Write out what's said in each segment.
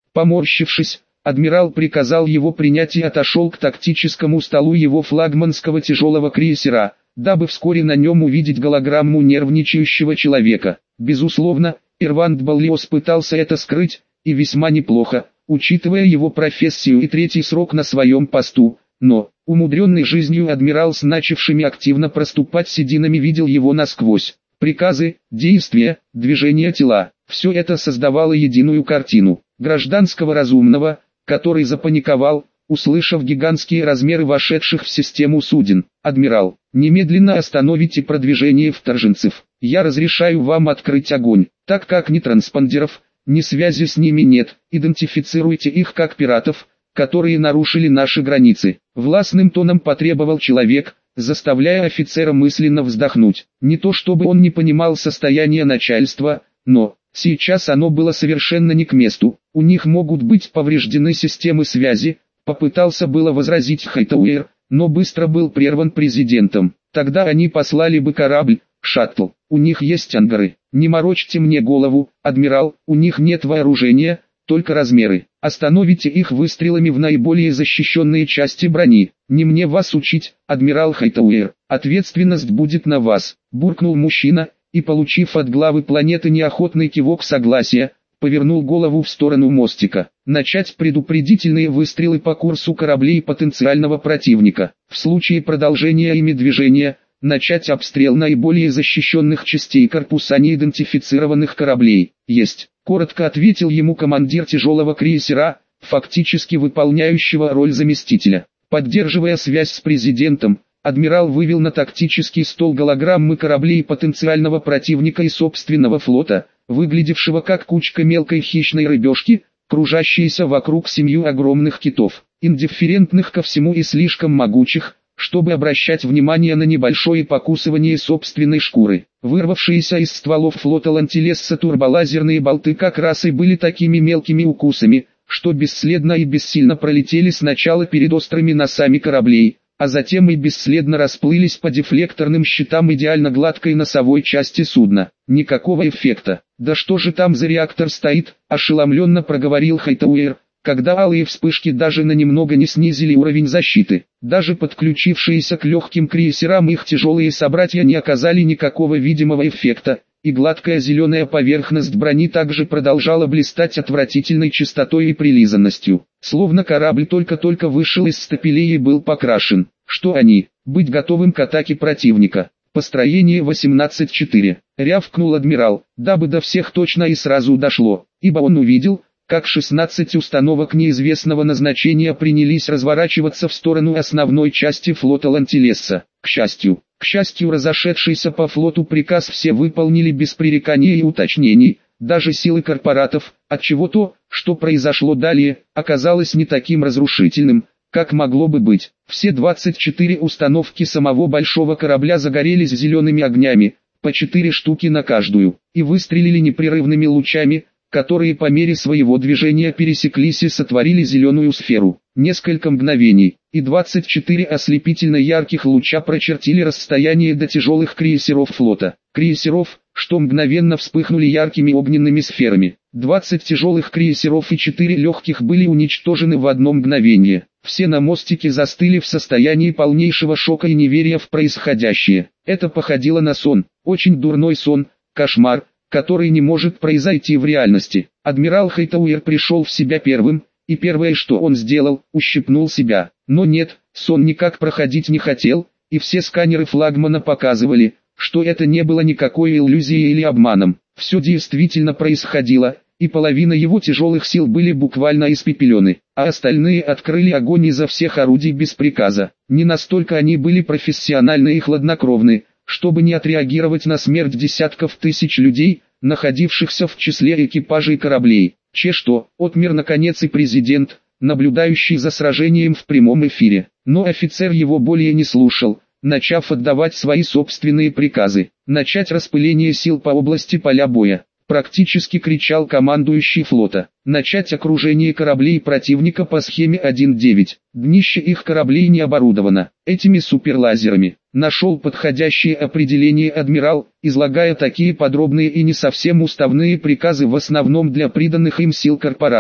Поморщившись, адмирал приказал его принять и отошел к тактическому столу его флагманского тяжелого крейсера, дабы вскоре на нем увидеть голограмму нервничающего человека. Безусловно, Ирванд Баллиос пытался это скрыть, и весьма неплохо, учитывая его профессию и третий срок на своем посту, но, умудренный жизнью адмирал с начавшими активно проступать сединами видел его насквозь. Приказы, действия, движения тела – все это создавало единую картину. Гражданского разумного, который запаниковал, услышав гигантские размеры вошедших в систему суден. «Адмирал, немедленно остановите продвижение вторженцев. Я разрешаю вам открыть огонь, так как ни транспондеров, ни связи с ними нет. Идентифицируйте их как пиратов, которые нарушили наши границы», — властным тоном потребовал человек, заставляя офицера мысленно вздохнуть. Не то чтобы он не понимал состояние начальства, но сейчас оно было совершенно не к месту. У них могут быть повреждены системы связи, попытался было возразить Хайтауэр, но быстро был прерван президентом. Тогда они послали бы корабль, шаттл. У них есть ангары. Не морочьте мне голову, адмирал, у них нет вооружения, только размеры. Остановите их выстрелами в наиболее защищенные части брони. Не мне вас учить, адмирал Хайтауэр. Ответственность будет на вас, буркнул мужчина, и, получив от главы планеты неохотный кивок согласия, повернул голову в сторону мостика. Начать предупредительные выстрелы по курсу кораблей потенциального противника. В случае продолжения ими движения, начать обстрел наиболее защищенных частей корпуса неидентифицированных кораблей. Есть, коротко ответил ему командир тяжелого крейсера, фактически выполняющего роль заместителя. Поддерживая связь с президентом, адмирал вывел на тактический стол голограммы кораблей потенциального противника и собственного флота, выглядевшего как кучка мелкой хищной рыбешки, кружащиеся вокруг 7 огромных китов, индифферентных ко всему и слишком могучих, чтобы обращать внимание на небольшое покусывание собственной шкуры. Вырвавшиеся из стволов флота Лантилесса турболазерные болты как раз и были такими мелкими укусами, что бесследно и бессильно пролетели сначала перед острыми носами кораблей, а затем и бесследно расплылись по дефлекторным щитам идеально гладкой носовой части судна. Никакого эффекта. «Да что же там за реактор стоит?» – ошеломленно проговорил Хайтауэр, когда алые вспышки даже на немного не снизили уровень защиты. Даже подключившиеся к легким крейсерам их тяжелые собратья не оказали никакого видимого эффекта, и гладкая зеленая поверхность брони также продолжала блистать отвратительной чистотой и прилизанностью, словно корабль только-только вышел из стапелей и был покрашен. Что они? Быть готовым к атаке противника. Построение 18-4. Рявкнул адмирал, дабы до всех точно и сразу дошло, ибо он увидел, как 16 установок неизвестного назначения принялись разворачиваться в сторону основной части флота Лантилесса. К счастью, разошедшийся по флоту приказ все выполнили без пререканий и уточнений, даже силы корпоратов, отчего то, что произошло далее, оказалось не таким разрушительным, как могло бы быть. Все 24 установки самого большого корабля загорелись зелеными огнями, по 4 штуки на каждую, и выстрелили непрерывными лучами, которые по мере своего движения пересеклись и сотворили зеленую сферу. Несколько мгновений, и 24 ослепительно ярких луча прочертили расстояние до тяжелых крейсеров флота. Крейсеров, что мгновенно вспыхнули яркими огненными сферами. 20 тяжелых крейсеров и 4 легких были уничтожены в одно мгновение. Все на мостике застыли в состоянии полнейшего шока и неверия в происходящее. Это походило на сон, очень дурной сон, кошмар, который не может произойти в реальности. Адмирал Хайтауэр пришел в себя первым, и первое, что он сделал, ущипнул себя. Но нет, сон никак проходить не хотел, и все сканеры флагмана показывали, что это не было никакой иллюзией или обманом. Все действительно происходило, и половина его тяжелых сил были буквально испепелены, а остальные открыли огонь изо всех орудий без приказа. Не настолько они были профессиональны и хладнокровны, чтобы не отреагировать на смерть десятков тысяч людей, находившихся в числе экипажей кораблей. Что, отмер наконец и президент, наблюдающий за сражением в прямом эфире. Но офицер его более не слушал, начав отдавать свои собственные приказы. Начать распыление сил по области поля боя. Практически кричал командующий флота. Начать окружение кораблей противника по схеме 1.9. Днище их кораблей не оборудовано этими суперлазерами. Нашел подходящее определение адмирал, излагая такие подробные и не совсем уставные приказы в основном для приданных им сил корпоратов.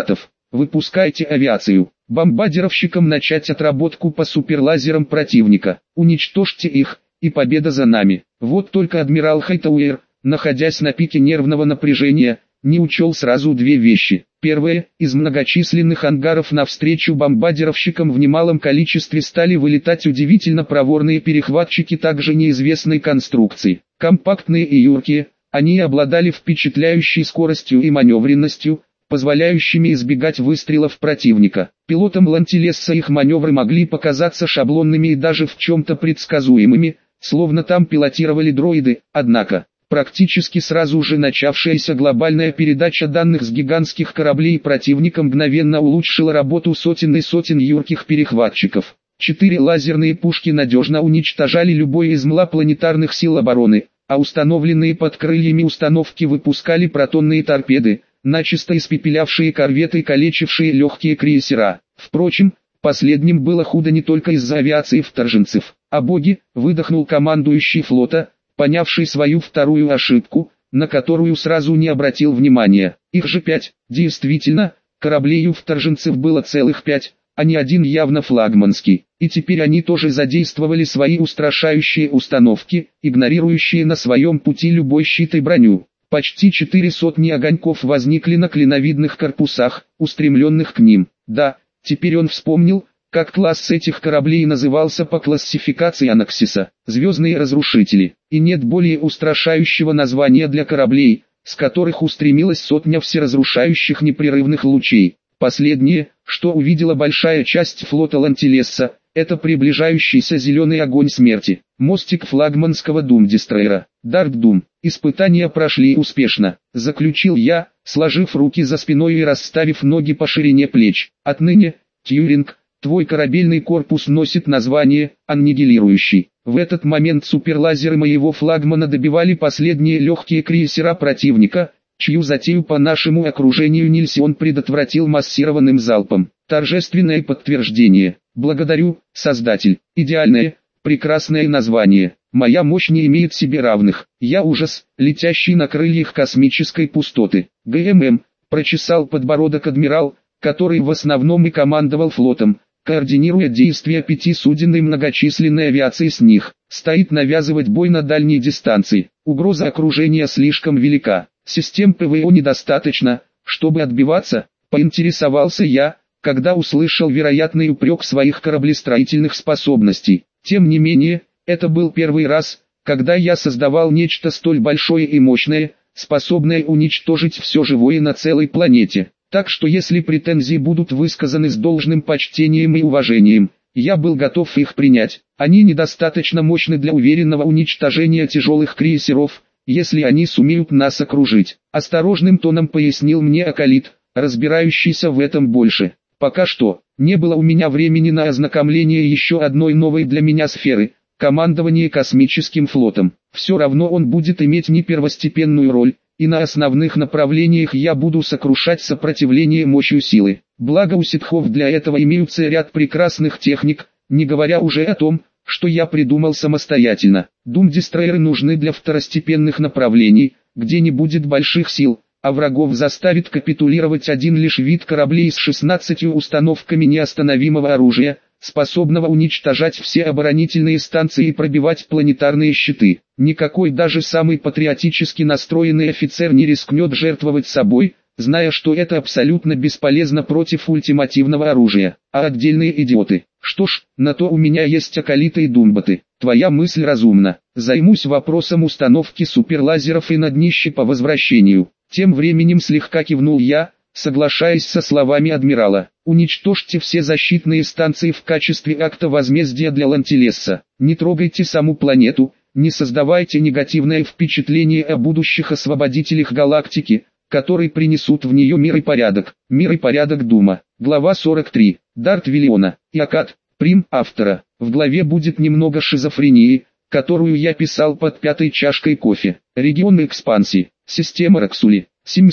Выпускайте авиацию. Бомбардировщикам начать отработку по суперлазерам противника. Уничтожьте их, и победа за нами. Вот только адмирал Хайтауэр, находясь на пике нервного напряжения, не учел сразу две вещи. Первое, из многочисленных ангаров навстречу бомбардировщикам в немалом количестве стали вылетать удивительно проворные перехватчики также неизвестной конструкции. Компактные и юркие, они обладали впечатляющей скоростью и маневренностью, позволяющими избегать выстрелов противника. Пилотам Лантилесса их маневры могли показаться шаблонными и даже в чем-то предсказуемыми, словно там пилотировали дроиды, однако практически сразу же начавшаяся глобальная передача данных с гигантских кораблей противника мгновенно улучшила работу сотен и сотен юрких перехватчиков. 4 лазерные пушки надежно уничтожали любой из планетарных сил обороны, а установленные под крыльями установки выпускали протонные торпеды, начисто испепелявшие корветы и калечившие легкие крейсера. Впрочем, последним было худо не только из-за авиации вторженцев. «А боги!» — выдохнул командующий флота, понявший свою вторую ошибку, на которую сразу не обратил внимания. Их же 5. Действительно, кораблей у вторженцев было целых 5, а не один явно флагманский. И теперь они тоже задействовали свои устрашающие установки, игнорирующие на своем пути любой щит и броню. Почти 4 сотни огоньков возникли на клиновидных корпусах, устремленных к ним. Да, теперь он вспомнил, как класс этих кораблей назывался по классификации Анаксиса – «Звездные разрушители». И нет более устрашающего названия для кораблей, с которых устремилась сотня всеразрушающих непрерывных лучей. Последнее, что увидела большая часть флота Лантилесса, это приближающийся зеленый огонь смерти. Мостик флагманского Дум-дестройера. Дарк Дум. Испытания прошли успешно, заключил я, сложив руки за спиной и расставив ноги по ширине плеч. Отныне, Тьюринг, твой корабельный корпус носит название «Аннигилирующий». В этот момент суперлазеры моего флагмана добивали последние легкие крейсера противника, чью затею по нашему окружению Нильсон предотвратил массированным залпом. Торжественное подтверждение. Благодарю, Создатель. Идеальное, прекрасное название. Моя мощь не имеет себе равных. Я ужас, летящий на крыльях космической пустоты. ГММ, прочесал подбородок адмирал, который в основном и командовал флотом, координируя действия 5 суден и многочисленной авиации с них. Стоит навязывать бой на дальней дистанции. Угроза окружения слишком велика. Систем ПВО недостаточно, чтобы отбиваться, поинтересовался я, когда услышал вероятный упрек своих кораблестроительных способностей. Тем не менее, это был первый раз, когда я создавал нечто столь большое и мощное, способное уничтожить все живое на целой планете. Так что если претензии будут высказаны с должным почтением и уважением, я был готов их принять. Они недостаточно мощны для уверенного уничтожения тяжелых крейсеров, если они сумеют нас окружить. Осторожным тоном пояснил мне Акалит, разбирающийся в этом больше. Пока что, не было у меня времени на ознакомление еще одной новой для меня сферы – командование космическим флотом. Все равно он будет иметь не первостепенную роль, и на основных направлениях я буду сокрушать сопротивление мощью силы. Благо у ситхов для этого имеются ряд прекрасных техник, не говоря уже о том, что я придумал самостоятельно. Дум-дестройеры нужны для второстепенных направлений, где не будет больших сил, а врагов заставит капитулировать один лишь вид кораблей с 16 установками неостановимого оружия, способного уничтожать все оборонительные станции и пробивать планетарные щиты. Никакой даже самый патриотически настроенный офицер не рискнет жертвовать собой, зная, что это абсолютно бесполезно против ультимативного оружия. А отдельные идиоты. Что ж, на то у меня есть Акалиты и Думбаты. Твоя мысль разумна. Займусь вопросом установки суперлазеров и на днище по возвращению. Тем временем слегка кивнул я, соглашаясь со словами адмирала. Уничтожьте все защитные станции в качестве акта возмездия для Лантилесса. Не трогайте саму планету, не создавайте негативное впечатление о будущих освободителях галактики, которые принесут в нее мир и порядок. Мир и порядок Дума. Глава 43. Дарт Виллиона. И Акад. Прим. Автора. В главе будет немного шизофрении, которую я писал под 5-й чашкой кофе. Регион экспансии. Система Раксули.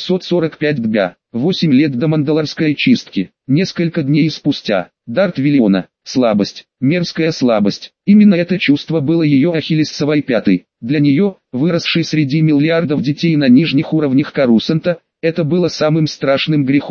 745 дбя. 8 лет до мандалорской чистки. Несколько дней спустя. Дарт Виллиона. Слабость. Мерзкая слабость. Именно это чувство было ее ахиллесовой пятой. Для нее, выросшей среди миллиардов детей на нижних уровнях Карусанта, это было самым страшным грехом.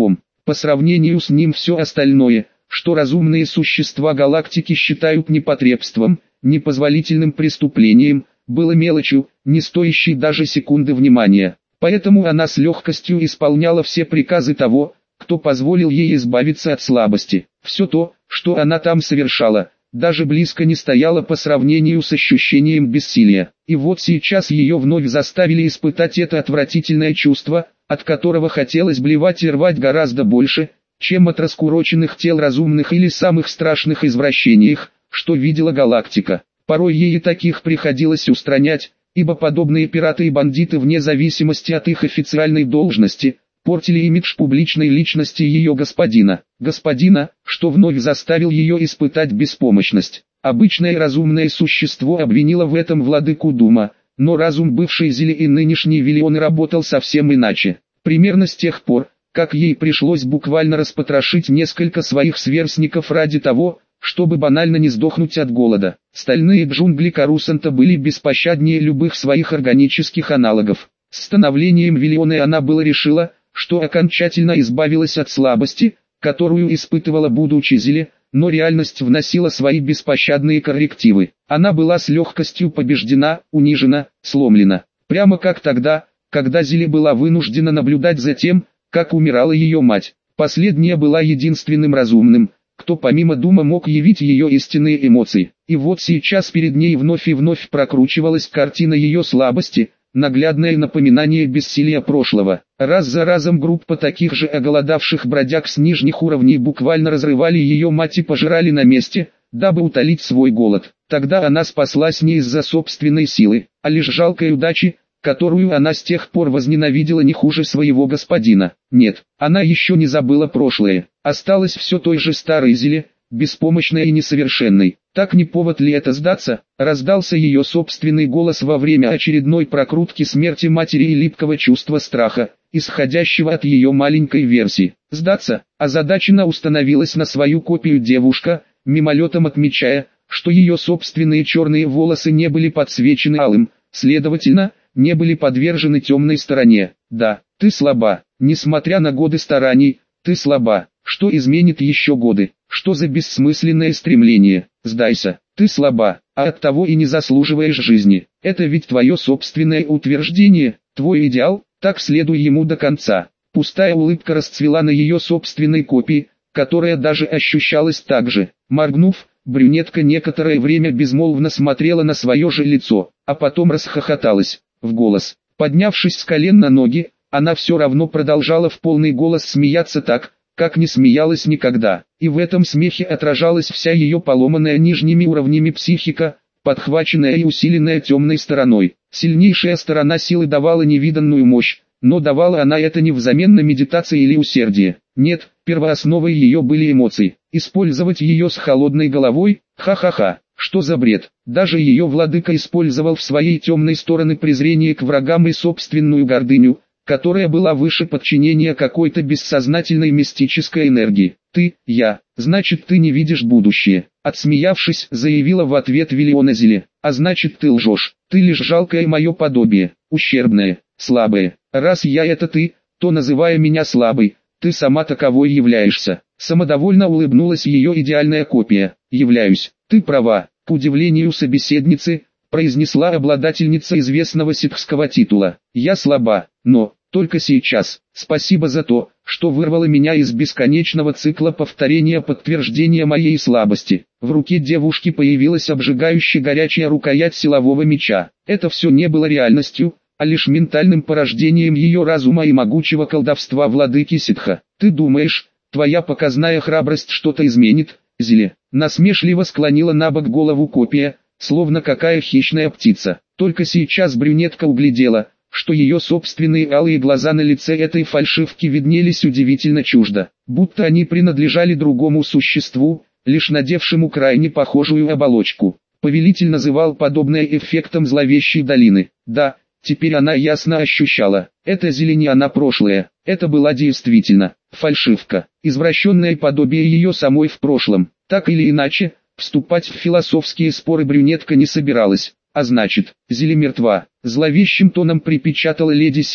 По сравнению с ним все остальное, что разумные существа галактики считают непотребством, непозволительным преступлением, было мелочью, не стоящей даже секунды внимания. Поэтому она с легкостью исполняла все приказы того, кто позволил ей избавиться от слабости. Все то, что она там совершала, даже близко не стояло по сравнению с ощущением бессилия. И вот сейчас ее вновь заставили испытать это отвратительное чувство, от которого хотелось блевать и рвать гораздо больше, чем от раскуроченных тел разумных или самых страшных извращений, что видела галактика. Порой ей и таких приходилось устранять, ибо подобные пираты и бандиты вне зависимости от их официальной должности, портили имидж публичной личности ее господина. Господина, что вновь заставил ее испытать беспомощность. Обычное разумное существо обвинило в этом владыку Дума, но разум бывшей Зили и нынешней Виллионы работал совсем иначе. Примерно с тех пор, как ей пришлось буквально распотрошить несколько своих сверстников ради того, чтобы банально не сдохнуть от голода. Стальные джунгли Карусанта были беспощаднее любых своих органических аналогов. С становлением Виллионы она была решила, что окончательно избавилась от слабости, которую испытывала будучи Зиле, но реальность вносила свои беспощадные коррективы. Она была с легкостью побеждена, унижена, сломлена. Прямо как тогда, когда Зиле была вынуждена наблюдать за тем, как умирала ее мать. Последняя была единственным разумным, кто помимо Дума мог явить ее истинные эмоции. И вот сейчас перед ней вновь и вновь прокручивалась картина ее слабости, наглядное напоминание бессилия прошлого. Раз за разом группа таких же оголодавших бродяг с нижних уровней буквально разрывали ее мать и пожирали на месте, дабы утолить свой голод. Тогда она спаслась не из-за собственной силы, а лишь жалкой удачи, которую она с тех пор возненавидела не хуже своего господина. Нет, она еще не забыла прошлое, осталась все той же старой Зиле, беспомощной и несовершенной. Так не повод ли это сдаться? Раздался ее собственный голос во время очередной прокрутки смерти матери и липкого чувства страха, исходящего от ее маленькой версии. Сдаться? Озадаченно установилась на свою копию девушка, мимолетом отмечая, что ее собственные черные волосы не были подсвечены алым, следовательно, не были подвержены темной стороне. Да, ты слаба, несмотря на годы стараний, ты слаба. Что изменит еще годы? Что за бессмысленное стремление? Сдайся, ты слаба, а оттого и не заслуживаешь жизни. Это ведь твое собственное утверждение, твой идеал, так следуй ему до конца. Пустая улыбка расцвела на ее собственной копии, которая даже ощущалась так же. Моргнув, брюнетка некоторое время безмолвно смотрела на свое же лицо, а потом расхохоталась в голос. Поднявшись с колен на ноги, она все равно продолжала в полный голос смеяться так, как не смеялась никогда. И в этом смехе отражалась вся ее поломанная нижними уровнями психика, подхваченная и усиленная темной стороной. Сильнейшая сторона силы давала невиданную мощь, но давала она это не взамен на медитации или усердие. Нет, первоосновой ее были эмоции. Использовать ее с холодной головой, ха-ха-ха, что за бред. Даже ее владыка использовал в своей темной стороны презрение к врагам и собственную гордыню, которая была выше подчинения какой-то бессознательной мистической энергии. Ты, я, значит ты не видишь будущее. Отсмеявшись, заявила в ответ Виллиона Зиле. А значит ты лжешь, ты лишь жалкое мое подобие, ущербное, слабое. Раз я это ты, то называя меня слабой, ты сама таковой являешься. Самодовольно улыбнулась ее идеальная копия. Являюсь, ты права. К удивлению собеседницы, произнесла обладательница известного ситхского титула. Я слаба, но только сейчас. Спасибо за то, что вырвало меня из бесконечного цикла повторения подтверждения моей слабости. В руке девушки появилась обжигающая горячая рукоять силового меча. Это все не было реальностью, а лишь ментальным порождением ее разума и могучего колдовства владыки Ситха. Ты думаешь, твоя показная храбрость что-то изменит, Зиле? Насмешливо склонила на бок голову копия, словно какая хищная птица. Только сейчас брюнетка углядела, что ее собственные алые глаза на лице этой фальшивки виднелись удивительно чуждо, будто они принадлежали другому существу, лишь надевшему крайне похожую оболочку. Повелитель называл подобное эффектом зловещей долины. Да, теперь она ясно ощущала, это зелень она прошлое, это была действительно фальшивка, извращенное подобие ее самой в прошлом. Так или иначе, вступать в философские споры брюнетка не собиралась. А значит, Зиле мертва, зловещим тоном припечатала леди Ситх,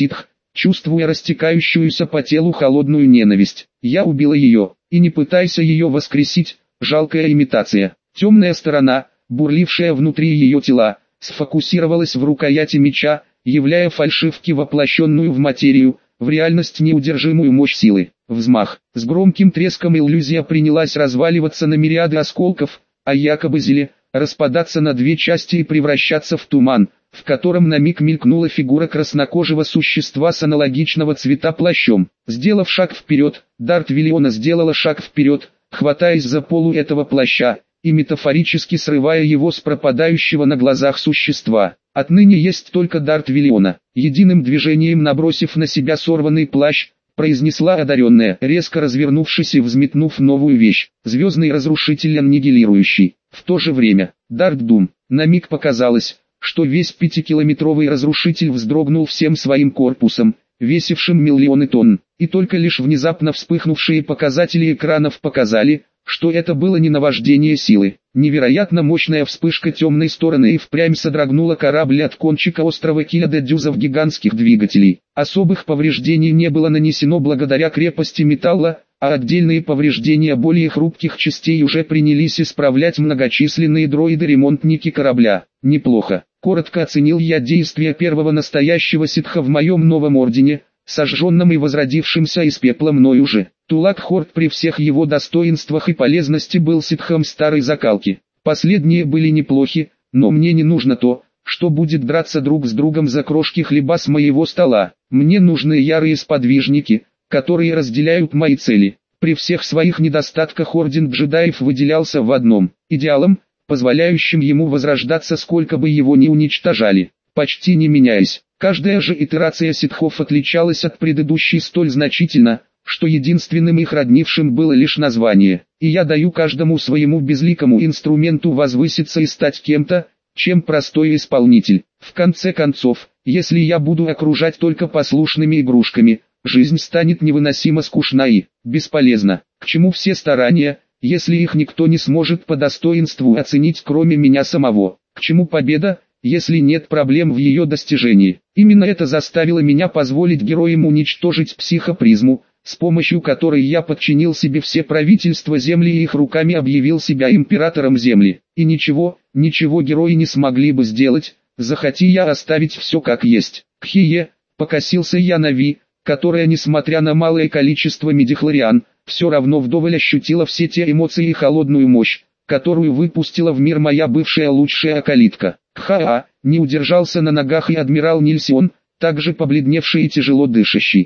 чувствуя растекающуюся по телу холодную ненависть. Я убила ее, и не пытайся ее воскресить, жалкая имитация. Темная сторона, бурлившая внутри ее тела, сфокусировалась в рукояти меча, являя фальшивки воплощенную в материю, в реальность неудержимую мощь силы. Взмах. С громким треском иллюзия принялась разваливаться на мириады осколков, а якобы зеле, распадаться на две части и превращаться в туман, в котором на миг мелькнула фигура краснокожего существа с аналогичного цвета плащом. Сделав шаг вперед, Дарт Виллиона сделала шаг вперед, хватаясь за полу этого плаща, и метафорически срывая его с пропадающего на глазах существа. Отныне есть только Дарт Виллиона. Единым движением набросив на себя сорванный плащ, произнесла одаренная, резко развернувшись и взметнув новую вещь. Звездный разрушитель аннигилирующий. В то же время, Дарт Дум. На миг показалось, что весь 5-километровый разрушитель вздрогнул всем своим корпусом, весившим миллионы тонн, и только лишь внезапно вспыхнувшие показатели экранов показали, что это было не наваждение силы. Невероятно мощная вспышка темной стороны и впрямь содрогнула корабль от кончика острова Киля до дюзов гигантских двигателей. Особых повреждений не было нанесено благодаря крепости металла, а отдельные повреждения более хрупких частей уже принялись исправлять многочисленные дроиды-ремонтники корабля. Неплохо. Коротко оценил я действия первого настоящего ситха в моем новом ордене, сожженном и возродившимся из пепла мною же. Тулак Хорд при всех его достоинствах и полезности был ситхом старой закалки. Последние были неплохи, но мне не нужно то, что будет драться друг с другом за крошки хлеба с моего стола. Мне нужны ярые сподвижники, которые разделяют мои цели. При всех своих недостатках орден джедаев выделялся в одном – идеалом, позволяющим ему возрождаться сколько бы его ни уничтожали, почти не меняясь. Каждая же итерация ситхов отличалась от предыдущей столь значительно, что единственным их роднившим было лишь название. И я даю каждому своему безликому инструменту возвыситься и стать кем-то, чем простой исполнитель. В конце концов, если я буду окружать только послушными игрушками, жизнь станет невыносимо скучна и бесполезна. К чему все старания, если их никто не сможет по достоинству оценить кроме меня самого? К чему победа, если нет проблем в ее достижении? Именно это заставило меня позволить героям уничтожить психопризму, с помощью которой я подчинил себе все правительства Земли и их руками объявил себя императором Земли. И ничего герои не смогли бы сделать, захоти я оставить все как есть. Кхие, покосился я на Ви, которая, несмотря на малое количество мидихлориан, все равно вдоволь ощутила все те эмоции и холодную мощь, которую выпустила в мир моя бывшая лучшая околитка. Кхаа, не удержался на ногах и адмирал Нильсион, также побледневший и тяжело дышащий.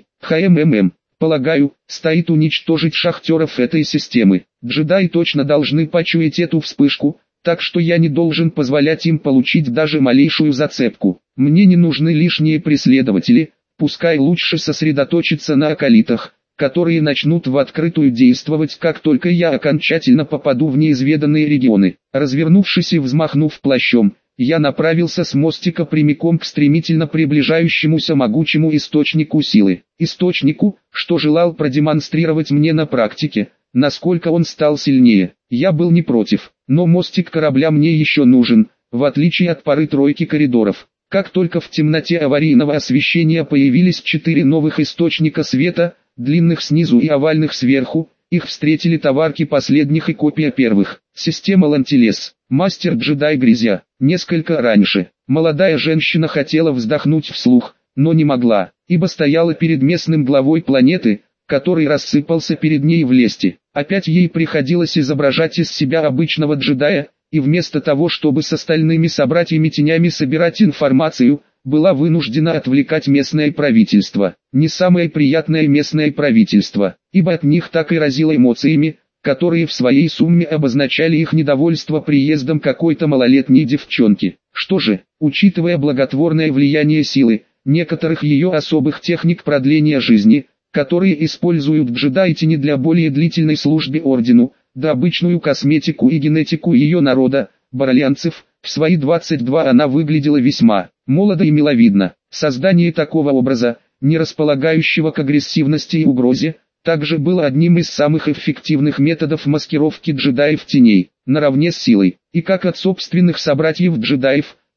Полагаю, стоит уничтожить шахтеров этой системы. Джедаи точно должны почуять эту вспышку, так что я не должен позволять им получить даже малейшую зацепку. Мне не нужны лишние преследователи, пускай лучше сосредоточиться на околитах, которые начнут в открытую действовать, как только я окончательно попаду в неизведанные регионы. Развернувшись и взмахнув плащом, я направился с мостика прямиком к стремительно приближающемуся могучему источнику силы. Источнику, что желал продемонстрировать мне на практике, насколько он стал сильнее. Я был не против, но мостик корабля мне еще нужен, в отличие от пары-тройки коридоров. Как только в темноте аварийного освещения появились 4 новых источника света, длинных снизу и овальных сверху, их встретили товарки последних и копия первых. Система Лантилес. Мастер-джедай Грязя. Несколько раньше. Молодая женщина хотела вздохнуть вслух, но не могла, ибо стояла перед местным главой планеты, который рассыпался перед ней в лести. Опять ей приходилось изображать из себя обычного джедая, и вместо того, чтобы с остальными собратьями-тенями собирать информацию, была вынуждена отвлекать местное правительство. Не самое приятное местное правительство, ибо от них так и разило эмоциями, которые в своей сумме обозначали их недовольство приездом какой-то малолетней девчонки. Что же, учитывая благотворное влияние силы, некоторых ее особых техник продления жизни, которые используют джедаи-тени для более длительной службы ордену, да обычную косметику и генетику ее народа, баральянцев, в свои 22 она выглядела весьма молодо и миловидно. Создание такого образа, не располагающего к агрессивности и угрозе, также было одним из самых эффективных методов маскировки джедаев-теней, наравне с силой. И как от собственных собратьев-джедаев,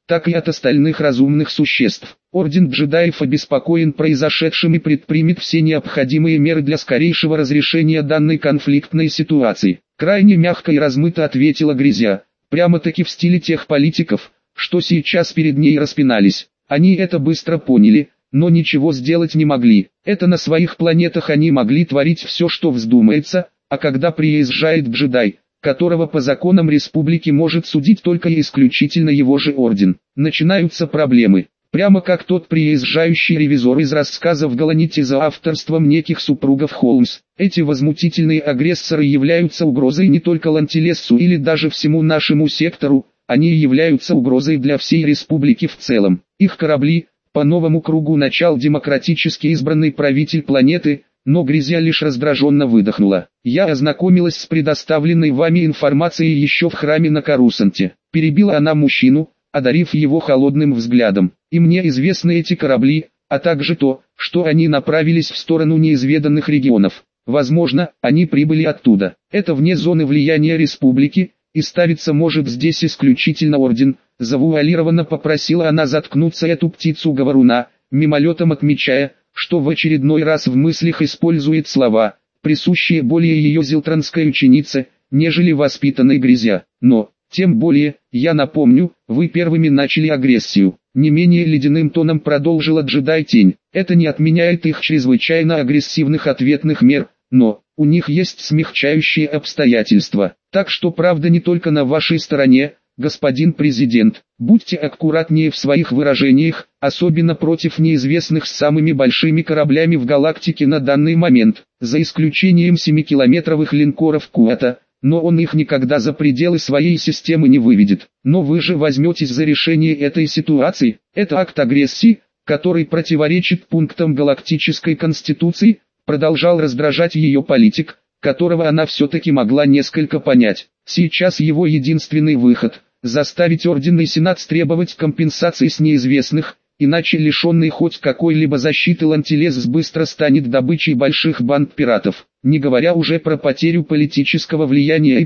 так и от остальных разумных существ. Орден джедаев обеспокоен произошедшим и предпримет все необходимые меры для скорейшего разрешения данной конфликтной ситуации. Крайне мягко и размыто ответила Грязя, прямо-таки в стиле тех политиков, что сейчас перед ней распинались. Они это быстро поняли, но ничего сделать не могли. Это на своих планетах они могли творить все, что вздумается, а когда приезжает джедай, которого по законам республики может судить только и исключительно его же орден, начинаются проблемы. Прямо как тот приезжающий ревизор из рассказов Галанити за авторством неких супругов Холмс. Эти возмутительные агрессоры являются угрозой не только Лантилессу или даже всему нашему сектору, они являются угрозой для всей республики в целом. Их корабли, по новому кругу начал демократически избранный правитель планеты, но Грязя лишь раздраженно выдохнула. Я ознакомилась с предоставленной вами информацией еще в храме на Карусанте. Перебила она мужчину, одарив его холодным взглядом. И мне известны эти корабли, а также то, что они направились в сторону неизведанных регионов. Возможно, они прибыли оттуда. Это вне зоны влияния республики, и ставиться может здесь исключительно орден. Завуалированно попросила она заткнуться эту птицу-говоруна, мимолетом отмечая, что в очередной раз в мыслях использует слова, присущие более ее зилтранской ученице, нежели воспитанной Грязя. Но, тем более, я напомню, вы первыми начали агрессию. Не менее ледяным тоном продолжила джедай-тень. Это не отменяет их чрезвычайно агрессивных ответных мер, но у них есть смягчающие обстоятельства. Так что правда не только на вашей стороне, господин президент. Будьте аккуратнее в своих выражениях, особенно против неизвестных с самыми большими кораблями в галактике на данный момент, за исключением 7-километровых линкоров Куата, но он их никогда за пределы своей системы не выведет. Но вы же возьметесь за решение этой ситуации. Это акт агрессии, который противоречит пунктам галактической конституции, продолжал раздражать ее политик, которого она все-таки могла несколько понять. Сейчас его единственный выход – заставить Орден и Сенат требовать компенсации с неизвестных, иначе лишенный хоть какой-либо защиты Лантилес быстро станет добычей больших банд пиратов, не говоря уже про потерю политического влияния и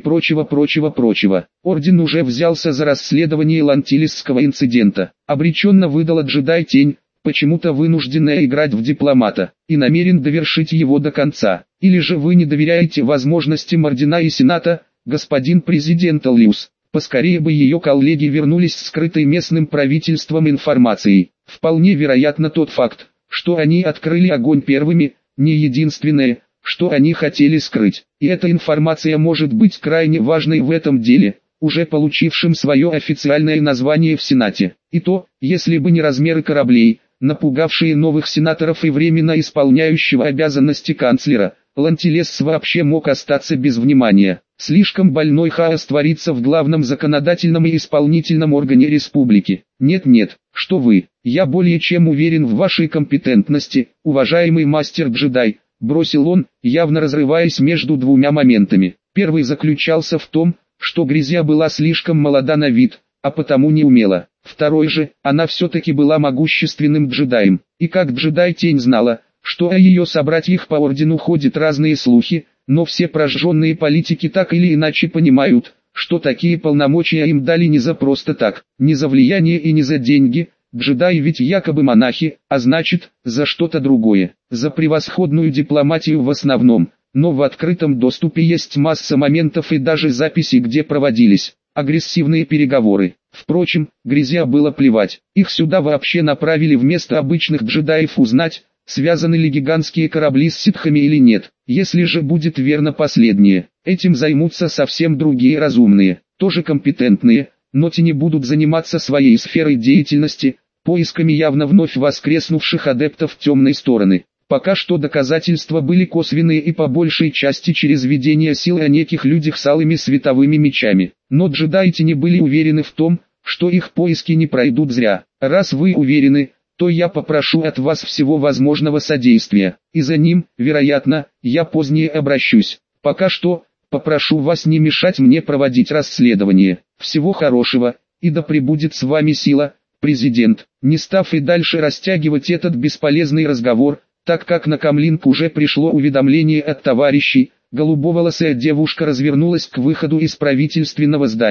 прочего. Орден уже взялся за расследование лантилесского инцидента. Обреченно выдала джедай-тень, почему-то вынужденная играть в дипломата, и намерен довершить его до конца. Или же вы не доверяете возможностям Ордена и Сената, господин президент Алиус? Поскорее бы ее коллеги вернулись с скрытой местным правительством информацией. Вполне вероятно тот факт, что они открыли огонь первыми, не единственное, что они хотели скрыть. И эта информация может быть крайне важной в этом деле, уже получившим свое официальное название в Сенате. И то, если бы не размеры кораблей, напугавшие новых сенаторов и временно исполняющего обязанности канцлера, Лантилес вообще мог остаться без внимания. Слишком больной хаос творится в главном законодательном и исполнительном органе республики. Нет, что вы, я более чем уверен в вашей компетентности, уважаемый мастер-джедай, бросил он, явно разрываясь между двумя моментами. Первый заключался в том, что Грязя была слишком молода на вид, а потому не умела. Второй же, она все-таки была могущественным джедаем. И как джедай-тень знала, что о ее собратьях по ордену ходят разные слухи, но все прожженные политики так или иначе понимают, что такие полномочия им дали не за просто так, не за влияние и не за деньги. Джедаи ведь якобы монахи, а значит, за что-то другое, за превосходную дипломатию в основном. Но в открытом доступе есть масса моментов и даже записи, где проводились агрессивные переговоры. Впрочем, Грязя было плевать, их сюда вообще направили вместо обычных джедаев узнать, связаны ли гигантские корабли с ситхами или нет. Если же будет верно последнее, этим займутся совсем другие разумные, тоже компетентные, но те не будут заниматься своей сферой деятельности, поисками явно вновь воскреснувших адептов темной стороны. Пока что доказательства были косвенные и по большей части через видение силы о неких людях с алыми световыми мечами. Но джедаи не были уверены в том, что их поиски не пройдут зря. Раз вы уверены, то я попрошу от вас всего возможного содействия, и за ним, вероятно, я позднее обращусь. Пока что, попрошу вас не мешать мне проводить расследование. Всего хорошего, и да пребудет с вами сила, президент. Не став и дальше растягивать этот бесполезный разговор, так как на Камлинг уже пришло уведомление от товарищей, голубоволосая девушка развернулась к выходу из правительственного здания.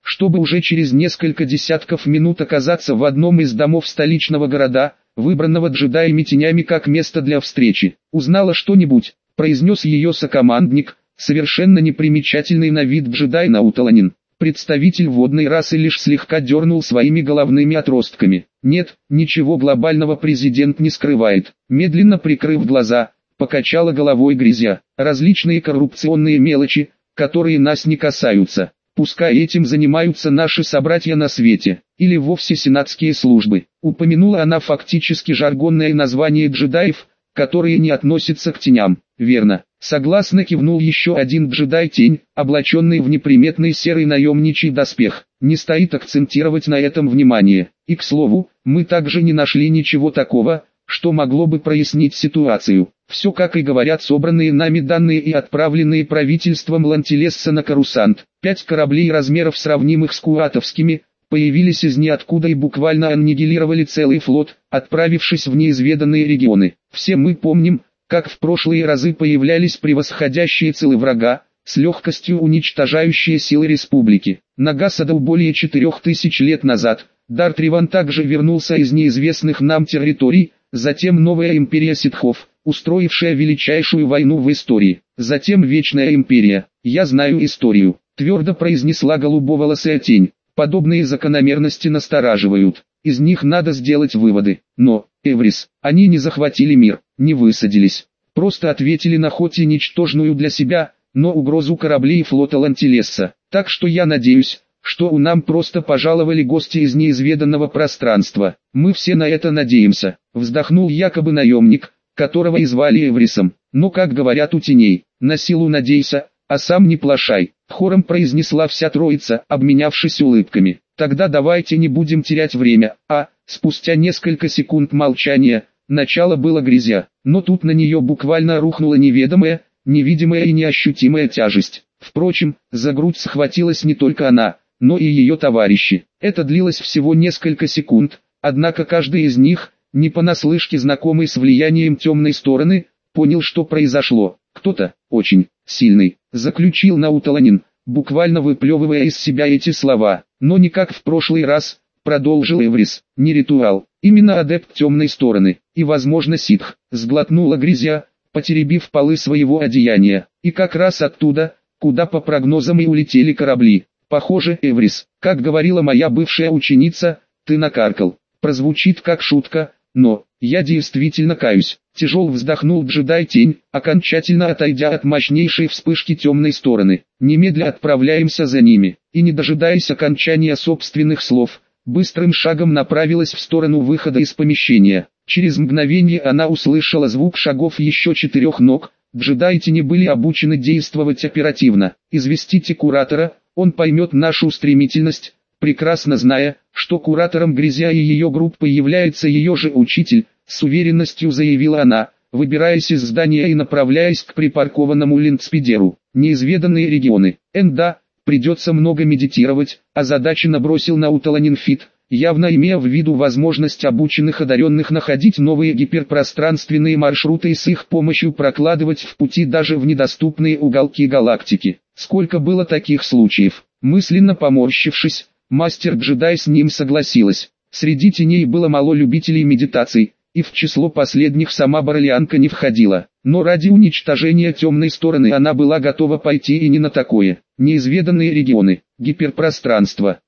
чтобы уже через несколько десятков минут оказаться в одном из домов столичного города, выбранного джедаями-тенями как место для встречи. «Узнала что-нибудь?» – произнес ее сокомандник, совершенно непримечательный на вид джедай Науталанин. Представитель водной расы лишь слегка дернул своими головными отростками. «Нет, ничего глобального президент не скрывает». Медленно прикрыв глаза, покачала головой Грязя. «Различные коррупционные мелочи, которые нас не касаются. Пускай этим занимаются наши собратья на свете, или вовсе сенатские службы». Упомянула она фактически жаргонное название джедаев, которые не относятся к теням. «Верно». Согласно кивнул еще один джедай-тень, облаченный в неприметный серый наемничий доспех. Не стоит акцентировать на этом внимание. И к слову, мы также не нашли ничего такого, что могло бы прояснить ситуацию. Все, как и говорят собранные нами данные и отправленные правительством Лантилесса на Корусант. 5 кораблей размеров сравнимых с куатовскими, появились из ниоткуда и буквально аннигилировали целый флот, отправившись в неизведанные регионы. Все мы помним, как в прошлые разы появлялись превосходящие силы врага, с легкостью уничтожающие силы республики. Нагасадов более 4000 лет назад, Дарт Риван также вернулся из неизвестных нам территорий, затем новая империя ситхов, устроившая величайшую войну в истории, затем Вечная империя. «Я знаю историю», — твердо произнесла голубоволосая тень. «Подобные закономерности настораживают. Из них надо сделать выводы. Но, Эврис, они не захватили мир, не высадились. Просто ответили на хоть и ничтожную для себя, но угрозу кораблей флота Лантилесса. Так что я надеюсь, что у нам просто пожаловали гости из неизведанного пространства. Мы все на это надеемся», — вздохнул якобы наемник, которого и звали Эврисом. «Но, как говорят у теней, на силу надейся, а сам не плашай», — хором произнесла вся троица, обменявшись улыбками. «Тогда давайте не будем терять время». Спустя несколько секунд молчания, начало было Грязя, но тут на нее буквально рухнула неведомая, невидимая и неощутимая тяжесть. Впрочем, за грудь схватилась не только она, но и ее товарищи. Это длилось всего несколько секунд, однако каждый из них, не понаслышке знакомый с влиянием темной стороны, понял, что произошло. «Кто-то, очень сильный», — заключил Науталанин, буквально выплевывая из себя эти слова. «Но не как в прошлый раз», — продолжил Эврис, — «не ритуал, именно адепт темной стороны, и возможно ситх», — сглотнула Грязя, потеребив полы своего одеяния. «И как раз оттуда, куда по прогнозам и улетели корабли. Похоже, Эврис, как говорила моя бывшая ученица, ты накаркал. Прозвучит как шутка, но я действительно каюсь». Тяжел вздохнул джедай-тень, окончательно отойдя от мощнейшей вспышки темной стороны. «Немедля отправляемся за ними», и не дожидаясь окончания собственных слов, быстрым шагом направилась в сторону выхода из помещения. Через мгновение она услышала звук шагов еще 4 ног. Джедай-тени были обучены действовать оперативно. «Известите куратора, он поймет нашу стремительность», прекрасно зная, что куратором Грязя и ее группы является ее же учитель, с уверенностью заявила она, выбираясь из здания и направляясь к припаркованному линдспидеру. «Неизведанные регионы. Да, придется много медитировать», озадаченно бросил Науталанин Фит, явно имея в виду возможность обученных одаренных находить новые гиперпространственные маршруты и с их помощью прокладывать в пути даже в недоступные уголки галактики. Сколько было таких случаев? Мысленно поморщившись, мастер-джедай с ним согласилась. Среди теней было мало любителей медитаций, и в число последних сама Барлианка не входила. Но ради уничтожения темной стороны она была готова пойти и не на такое. Неизведанные регионы, гиперпространство,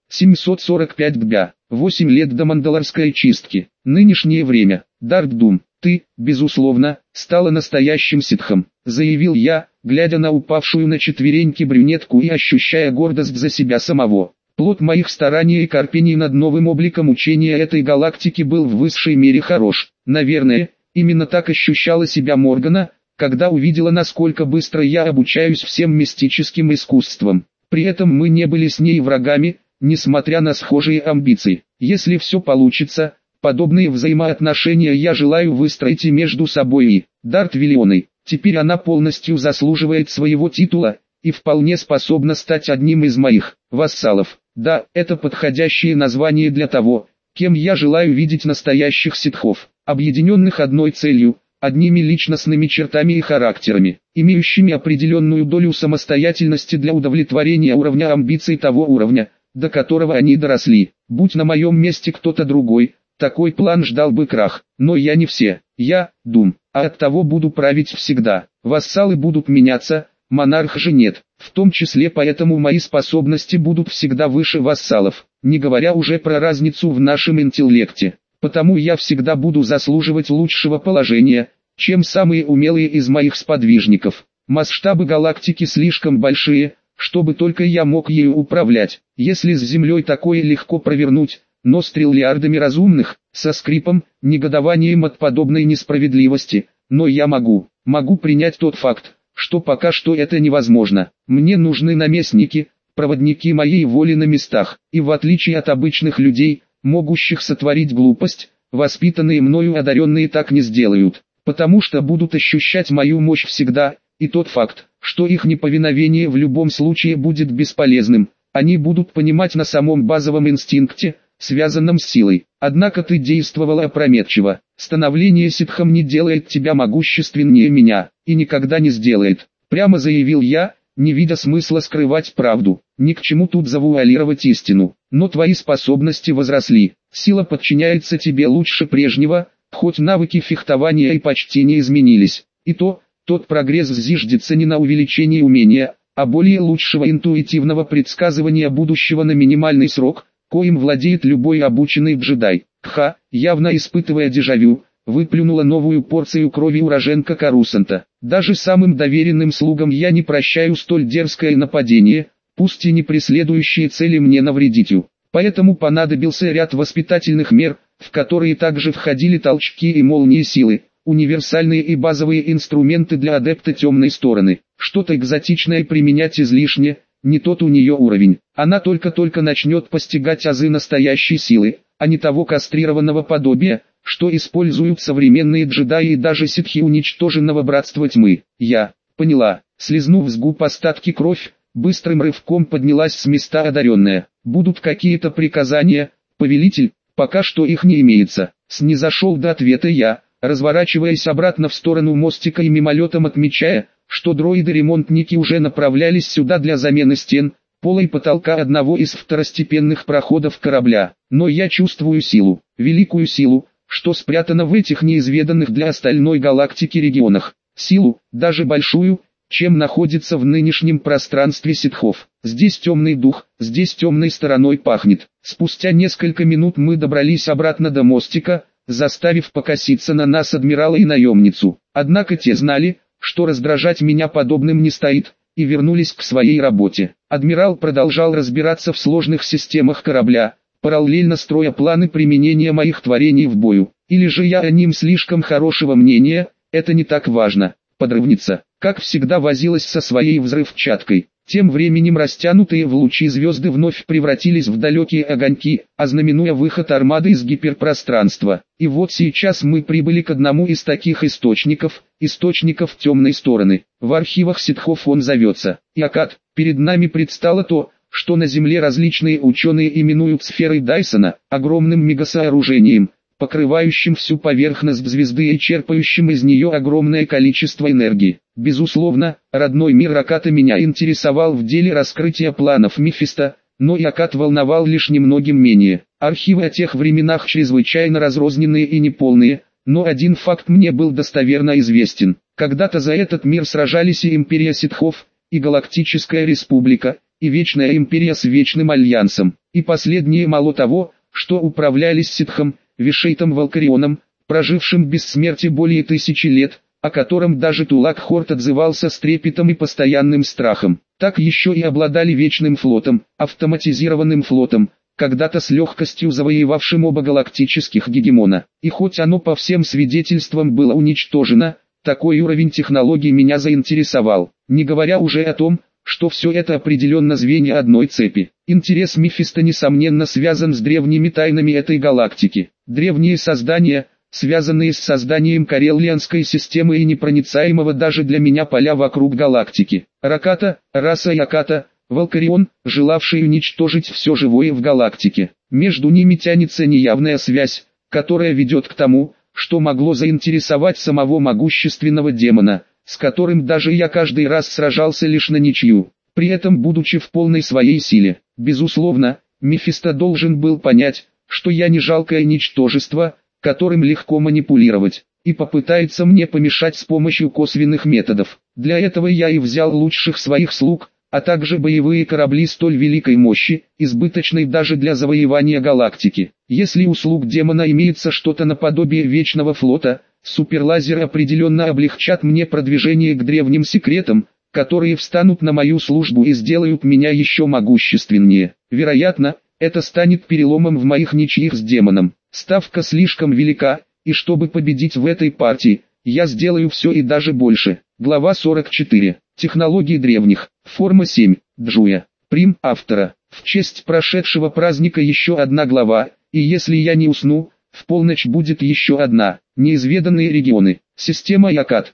745 дня, 8 лет до мандалорской чистки. Нынешнее время. Дарт Дум, ты, безусловно, стала настоящим ситхом, заявил я, глядя на упавшую на четвереньки брюнетку и ощущая гордость за себя самого. Плод моих стараний и корпений над новым обликом учения этой галактики был в высшей мере хорош. Наверное, именно так ощущала себя Моргана, когда увидела, насколько быстро я обучаюсь всем мистическим искусствам. При этом мы не были с ней врагами, несмотря на схожие амбиции. Если все получится, подобные взаимоотношения я желаю выстроить и между собой и Дарт Виллионой. Теперь она полностью заслуживает своего титула и вполне способна стать одним из моих вассалов. Да, это подходящее название для того, кем я желаю видеть настоящих ситхов, объединенных одной целью, одними личностными чертами и характерами, имеющими определенную долю самостоятельности для удовлетворения уровня амбиций того уровня, до которого они доросли. Будь на моем месте кто-то другой, такой план ждал бы крах. Но я не все. Я – Дум, а оттого буду править всегда. Вассалы будут меняться, монарх же нет. В том числе поэтому мои способности будут всегда выше вассалов, не говоря уже про разницу в нашем интеллекте. Потому я всегда буду заслуживать лучшего положения, чем самые умелые из моих сподвижников. Масштабы галактики слишком большие, чтобы только я мог ею управлять. Если с Землей такое легко провернуть, но с триллиардами разумных, со скрипом, негодованием от подобной несправедливости, но я могу принять тот факт, что пока что это невозможно. Мне нужны наместники, проводники моей воли на местах, и в отличие от обычных людей, могущих сотворить глупость, воспитанные мною одаренные так не сделают, потому что будут ощущать мою мощь всегда, и тот факт, что их неповиновение в любом случае будет бесполезным, они будут понимать на самом базовом инстинкте, связанном с силой. Однако ты действовала опрометчиво. Становление ситхом не делает тебя могущественнее меня, и никогда не сделает. Прямо заявил я, не видя смысла скрывать правду. Ни к чему тут завуалировать истину. Но твои способности возросли. Сила подчиняется тебе лучше прежнего, хоть навыки фехтования и почти не изменились. И тот прогресс зиждется не на увеличении умения, а более лучшего интуитивного предсказывания будущего на минимальный срок, коим владеет любой обученный джедай. Кха, явно испытывая дежавю, выплюнула новую порцию крови уроженка Карусанта. Даже самым доверенным слугам я не прощаю столь дерзкое нападение, пусть и не преследующие цели мне навредить. Поэтому понадобился ряд воспитательных мер, в которые также входили толчки и молнии силы, универсальные и базовые инструменты для адепта темной стороны. Что-то экзотичное применять излишне, не тот у нее уровень. Она только-только начнет постигать азы настоящей силы, а не того кастрированного подобия, что используют современные джедаи и даже ситхи уничтоженного братства тьмы. Я поняла. Слизнув с губ остатки кровь, быстрым рывком поднялась с места одаренная. Будут какие-то приказания, повелитель? Пока что их не имеется. Снизошел до ответа я, разворачиваясь обратно в сторону мостика и мимолетом отмечая, что дроиды-ремонтники уже направлялись сюда для замены стен, пола и потолка одного из второстепенных проходов корабля. Но я чувствую силу, великую силу, что спрятано в этих неизведанных для остальной галактики регионах. Силу, даже большую, чем находится в нынешнем пространстве ситхов. Здесь темный дух, здесь темной стороной пахнет. Спустя несколько минут мы добрались обратно до мостика, заставив покоситься на нас адмирала и наемницу. Однако те знали, что раздражать меня подобным не стоит, и вернулись к своей работе. Адмирал продолжал разбираться в сложных системах корабля, параллельно строя планы применения моих творений в бою. Или же я о ним слишком хорошего мнения, это не так важно. Подрывница, как всегда, возилась со своей взрывчаткой. Тем временем растянутые в лучи звезды вновь превратились в далекие огоньки, ознаменуя выход армады из гиперпространства. И вот сейчас мы прибыли к одному из таких источников темной стороны. В архивах ситхов он зовется Иакат. Перед нами предстало то, что на Земле различные ученые именуют сферой Дайсона, огромным мегасооружением, покрывающим всю поверхность звезды и черпающим из нее огромное количество энергии. Безусловно, родной мир Иаката меня интересовал в деле раскрытия планов Мефисто, но Иакат волновал лишь немногим менее. Архивы о тех временах чрезвычайно разрозненные и неполные, но один факт мне был достоверно известен. Когда-то за этот мир сражались и Империя Ситхов, и Галактическая Республика, и Вечная Империя с Вечным Альянсом, и последние мало того, что управлялись Ситхом, Вишейтом Валкарионом, прожившим без смерти более 1000 лет, о котором даже Тулак Хорт отзывался с трепетом и постоянным страхом. Так еще и обладали Вечным флотом, автоматизированным флотом, когда-то с легкостью завоевавшим оба галактических гегемона. И хоть оно по всем свидетельствам было уничтожено, такой уровень технологий меня заинтересовал, не говоря уже о том, что все это определенно звенья одной цепи. Интерес Мефисто несомненно связан с древними тайнами этой галактики. Древние создания, связанные с созданием Кареллианской системы и непроницаемого даже для меня поля вокруг галактики. Раката, раса Иаката, Валкарион, желавший уничтожить все живое в галактике. Между ними тянется неявная связь, которая ведет к тому, что могло заинтересовать самого могущественного демона, с которым даже я каждый раз сражался лишь на ничью. при этом будучи в полной своей силе. Безусловно, Мефисто должен был понять, что я не жалкое ничтожество, которым легко манипулировать, и попытается мне помешать с помощью косвенных методов. Для этого я и взял лучших своих слуг, а также боевые корабли столь великой мощи, избыточной даже для завоевания галактики. Если у слуг демона имеется что-то наподобие Вечного флота, суперлазеры определенно облегчат мне продвижение к древним секретам, которые встанут на мою службу и сделают меня еще могущественнее. Вероятно, это станет переломом в моих ничьих с демоном. Ставка слишком велика, и чтобы победить в этой партии, я сделаю все и даже больше. Глава 44. Технологии древних. Форма 7. Джуя. Прим. Автора. В честь прошедшего праздника еще одна глава, и если я не усну, в полночь будет еще одна. Неизведанные регионы. Система Якат.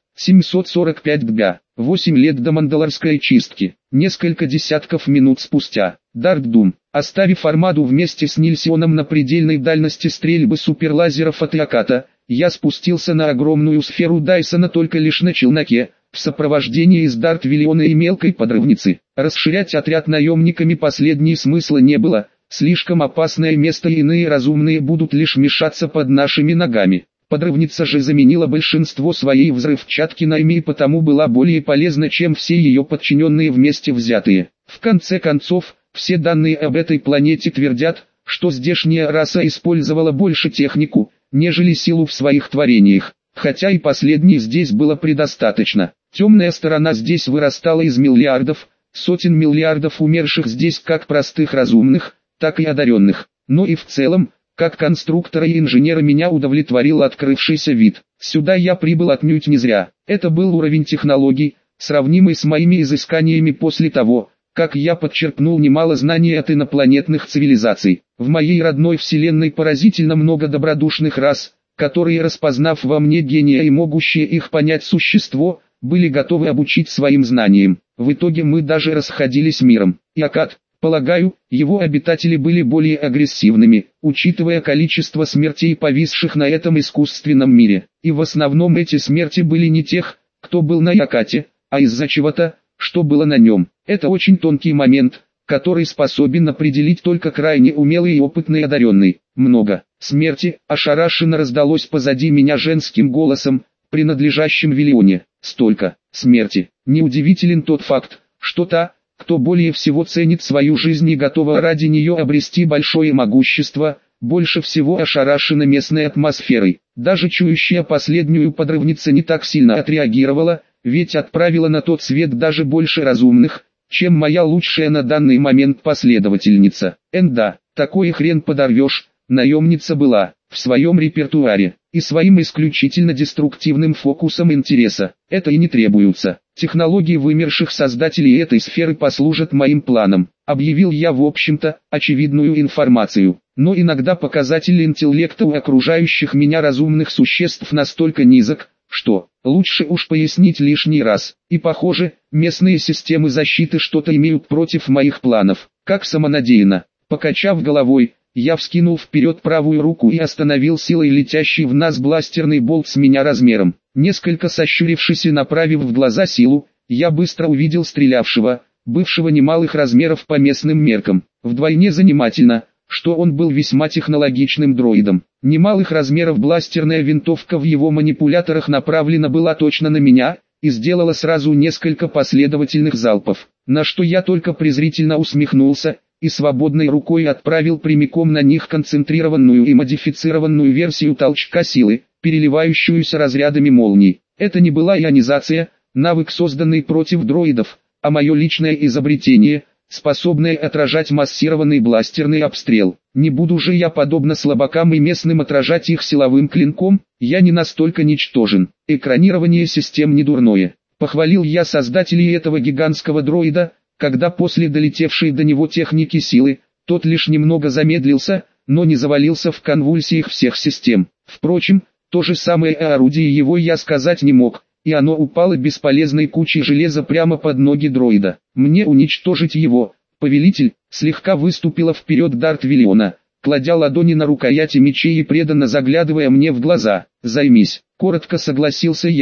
745 дня. 8 лет до Мандалорской чистки. Несколько десятков минут спустя. Дарк-Дум. Оставив армаду вместе с Нильсионом на предельной дальности стрельбы суперлазеров от Яката, я спустился на огромную сферу Дайсона только лишь на челноке, в сопровождении из Дарт-Виллиона и мелкой подрывницы. Расширять отряд наемниками последней смысла не было, слишком опасное место и иные разумные будут лишь мешаться под нашими ногами. Подрывница же заменила большинство своей взрывчатки на ими и потому была более полезна, чем все ее подчиненные вместе взятые. В конце концов, все данные об этой планете твердят, что здешняя раса использовала больше технику, нежели силу в своих творениях, хотя и последней здесь было предостаточно. Темная сторона здесь вырастала из миллиардов, сотен миллиардов умерших здесь как простых разумных, так и одаренных. Но и в целом, как конструктора и инженера меня удовлетворил открывшийся вид. Сюда я прибыл отнюдь не зря. Это был уровень технологий, сравнимый с моими изысканиями после того, как я подчерпнул немало знаний от инопланетных цивилизаций. В моей родной вселенной поразительно много добродушных рас, которые, распознав во мне гения и могущее их понять существо, были готовы обучить своим знаниям. В итоге мы даже расходились миром. Якат, полагаю, его обитатели были более агрессивными, учитывая количество смертей, повисших на этом искусственном мире. И в основном эти смерти были не тех, кто был на Якате, а из-за чего-то, что было на нем. Это очень тонкий момент, который способен определить только крайне умелый и опытный одаренный. Много смерти ошарашенно раздалось позади меня женским голосом, принадлежащим Виллионе. Столько смерти. Неудивителен тот факт, что та, кто более всего ценит свою жизнь и готова ради нее обрести большое могущество, больше всего ошарашена местной атмосферой. Даже чующая последнюю подрывница не так сильно отреагировала, ведь отправила на тот свет даже больше разумных, чем моя лучшая на данный момент последовательница. Да, такой хрен подорвешь. Наемница была в своем репертуаре и своим исключительно деструктивным фокусом интереса. Это и не требуется. Технологии вымерших создателей этой сферы послужат моим планам. Объявил я в общем-то очевидную информацию. Но иногда показатель интеллекта у окружающих меня разумных существ настолько низок, что лучше уж пояснить лишний раз. И похоже, местные системы защиты что-то имеют против моих планов. Как самонадеянно. Покачав головой, я вскинул вперед правую руку и остановил силой летящий в нас бластерный болт с меня размером. Несколько сощурившись и направив в глаза силу, я быстро увидел стрелявшего, бывшего немалых размеров по местным меркам. Вдвойне занимательно, что он был весьма технологичным дроидом. Немалых размеров бластерная винтовка в его манипуляторах направлена была точно на меня, и сделала сразу несколько последовательных залпов, на что я только презрительно усмехнулся, и свободной рукой отправил прямиком на них концентрированную и модифицированную версию толчка силы, переливающуюся разрядами молний. Это не была ионизация, навык, созданный против дроидов, а мое личное изобретение, способное отражать массированный бластерный обстрел. Не буду же я, подобно слабакам и местным, отражать их силовым клинком, я не настолько ничтожен. Экранирование систем не дурное. Похвалил я создателей этого гигантского дроида, когда после долетевшей до него техники силы, тот лишь немного замедлился, но не завалился в конвульсиях всех систем. Впрочем, то же самое о орудии его я сказать не мог, и оно упало бесполезной кучей железа прямо под ноги дроида. Мне уничтожить его, повелитель, слегка выступила вперед Дарт-Виллиона, кладя ладони на рукояти мечей и преданно заглядывая мне в глаза. «Займись», — коротко согласился я,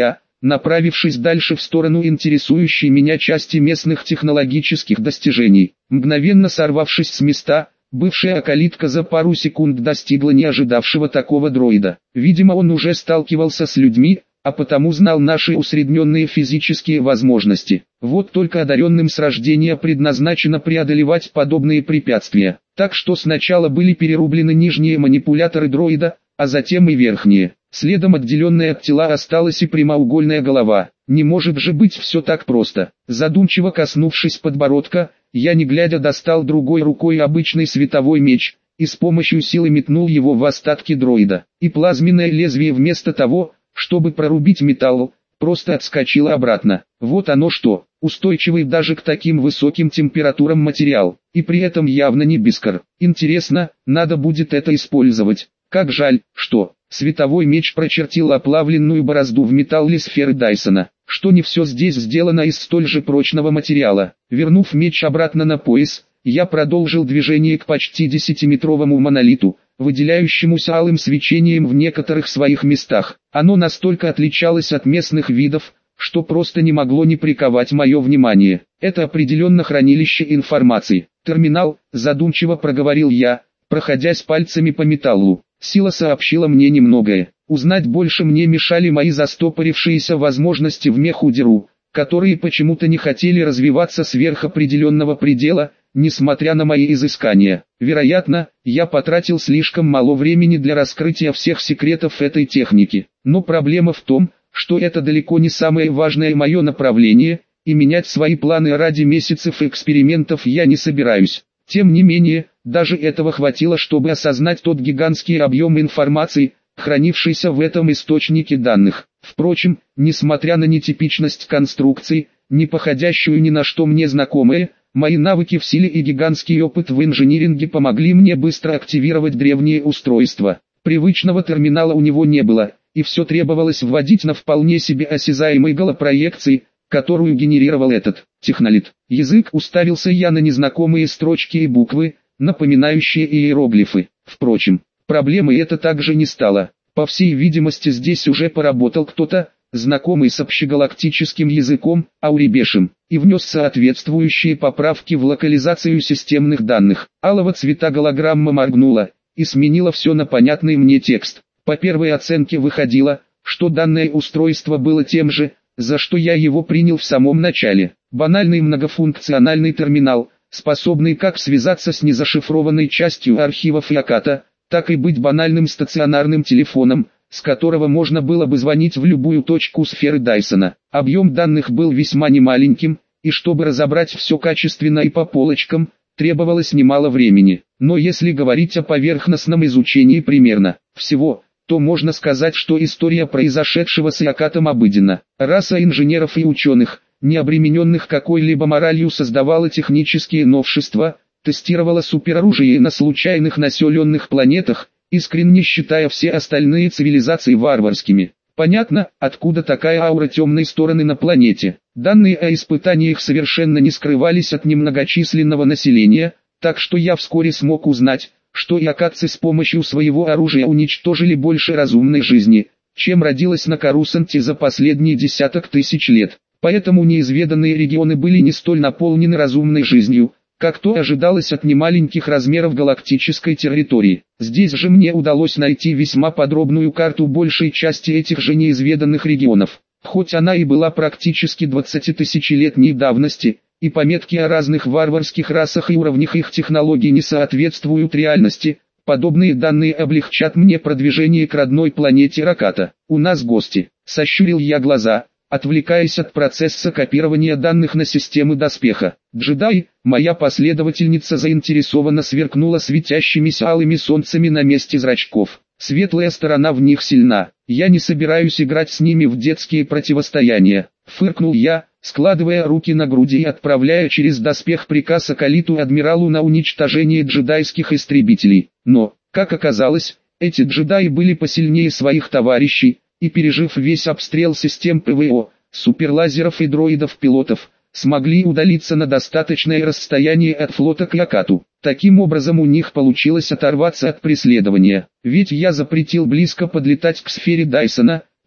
направившись дальше в сторону интересующей меня части местных технологических достижений. Мгновенно сорвавшись с места, бывшая околитка за пару секунд достигла не ожидавшего такого дроида. Видимо, он уже сталкивался с людьми, а потому знал наши усредненные физические возможности. Вот только одаренным с рождения предназначено преодолевать подобные препятствия. Так что сначала были перерублены нижние манипуляторы дроида, а затем и верхние. Следом отделенная от тела осталась и прямоугольная голова. Не может же быть все так просто. Задумчиво коснувшись подбородка, я не глядя достал другой рукой обычный световой меч и с помощью силы метнул его в остатки дроида. И плазменное лезвие вместо того, чтобы прорубить металл, просто отскочило обратно. Вот оно что, устойчивый даже к таким высоким температурам материал, и при этом явно не бискар. Интересно, надо будет это использовать. Как жаль, что световой меч прочертил оплавленную борозду в металле сферы Дайсона, что не все здесь сделано из столь же прочного материала. Вернув меч обратно на пояс, я продолжил движение к почти 10-метровому монолиту, выделяющемуся алым свечением в некоторых своих местах. Оно настолько отличалось от местных видов, что просто не могло не приковать мое внимание. Это определенно хранилище информации. Терминал, задумчиво проговорил я, проходясь пальцами по металлу. Сила сообщила мне немногое. Узнать больше мне мешали мои застопорившиеся возможности в мехудеру, которые почему-то не хотели развиваться сверх определенного предела, несмотря на мои изыскания. Вероятно, я потратил слишком мало времени для раскрытия всех секретов этой техники. Но проблема в том, что это далеко не самое важное мое направление, и менять свои планы ради месяцев экспериментов я не собираюсь. Тем не менее, даже этого хватило, чтобы осознать тот гигантский объем информации, хранившийся в этом источнике данных. Впрочем, несмотря на нетипичность конструкций, не походящую ни на что мне знакомое, мои навыки в силе и гигантский опыт в инжиниринге помогли мне быстро активировать древние устройства. Привычного терминала у него не было, и все требовалось вводить на вполне себе осязаемой голопроекции, которую генерировал этот технолит. Язык уставился я на незнакомые строчки и буквы, напоминающие иероглифы. Впрочем, проблемой это также не стало. По всей видимости, здесь уже поработал кто-то, знакомый с общегалактическим языком, аурибешем, и внес соответствующие поправки в локализацию системных данных. Алого цвета голограмма моргнула и сменила все на понятный мне текст. По первой оценке выходило, что данное устройство было тем же, за что я его принял в самом начале. Банальный многофункциональный терминал, способный как связаться с незашифрованной частью архивов Яката, так и быть банальным стационарным телефоном, с которого можно было бы звонить в любую точку сферы Дайсона. Объем данных был весьма немаленьким, и чтобы разобрать все качественно и по полочкам, требовалось немало времени. Но если говорить о поверхностном изучении примерно всего, то можно сказать, что история произошедшего с Якатом обыденна. Раса инженеров и ученых, не обремененных какой-либо моралью, создавала технические новшества, тестировала супероружие на случайных населенных планетах, искренне считая все остальные цивилизации варварскими. Понятно, откуда такая аура темной стороны на планете. Данные о испытаниях совершенно не скрывались от немногочисленного населения, так что я вскоре смог узнать, что якатцы с помощью своего оружия уничтожили больше разумной жизни, чем родилось на Корусанте за последние десяток тысяч лет. Поэтому неизведанные регионы были не столь наполнены разумной жизнью, как то ожидалось от немаленьких размеров галактической территории. Здесь же мне удалось найти весьма подробную карту большей части этих же неизведанных регионов. Хоть она и была практически 20-тысячелетней давности, и пометки о разных варварских расах и уровнях их технологий не соответствуют реальности, подобные данные облегчат мне продвижение к родной планете Раката. У нас гости. Сощурил я глаза, отвлекаясь от процесса копирования данных на системы доспеха. Джедай, моя последовательница, заинтересованно сверкнула светящимися алыми солнцами на месте зрачков. Светлая сторона в них сильна. Я не собираюсь играть с ними в детские противостояния. Фыркнул я, складывая руки на груди и отправляя через доспех приказ Акалиту адмиралу на уничтожение джедайских истребителей. Но, как оказалось, эти джедаи были посильнее своих товарищей, и пережив весь обстрел систем ПВО, суперлазеров и дроидов-пилотов, смогли удалиться на достаточное расстояние от флота к Якату. Таким образом у них получилось оторваться от преследования. Ведь я запретил близко подлетать к сфере Дайсона,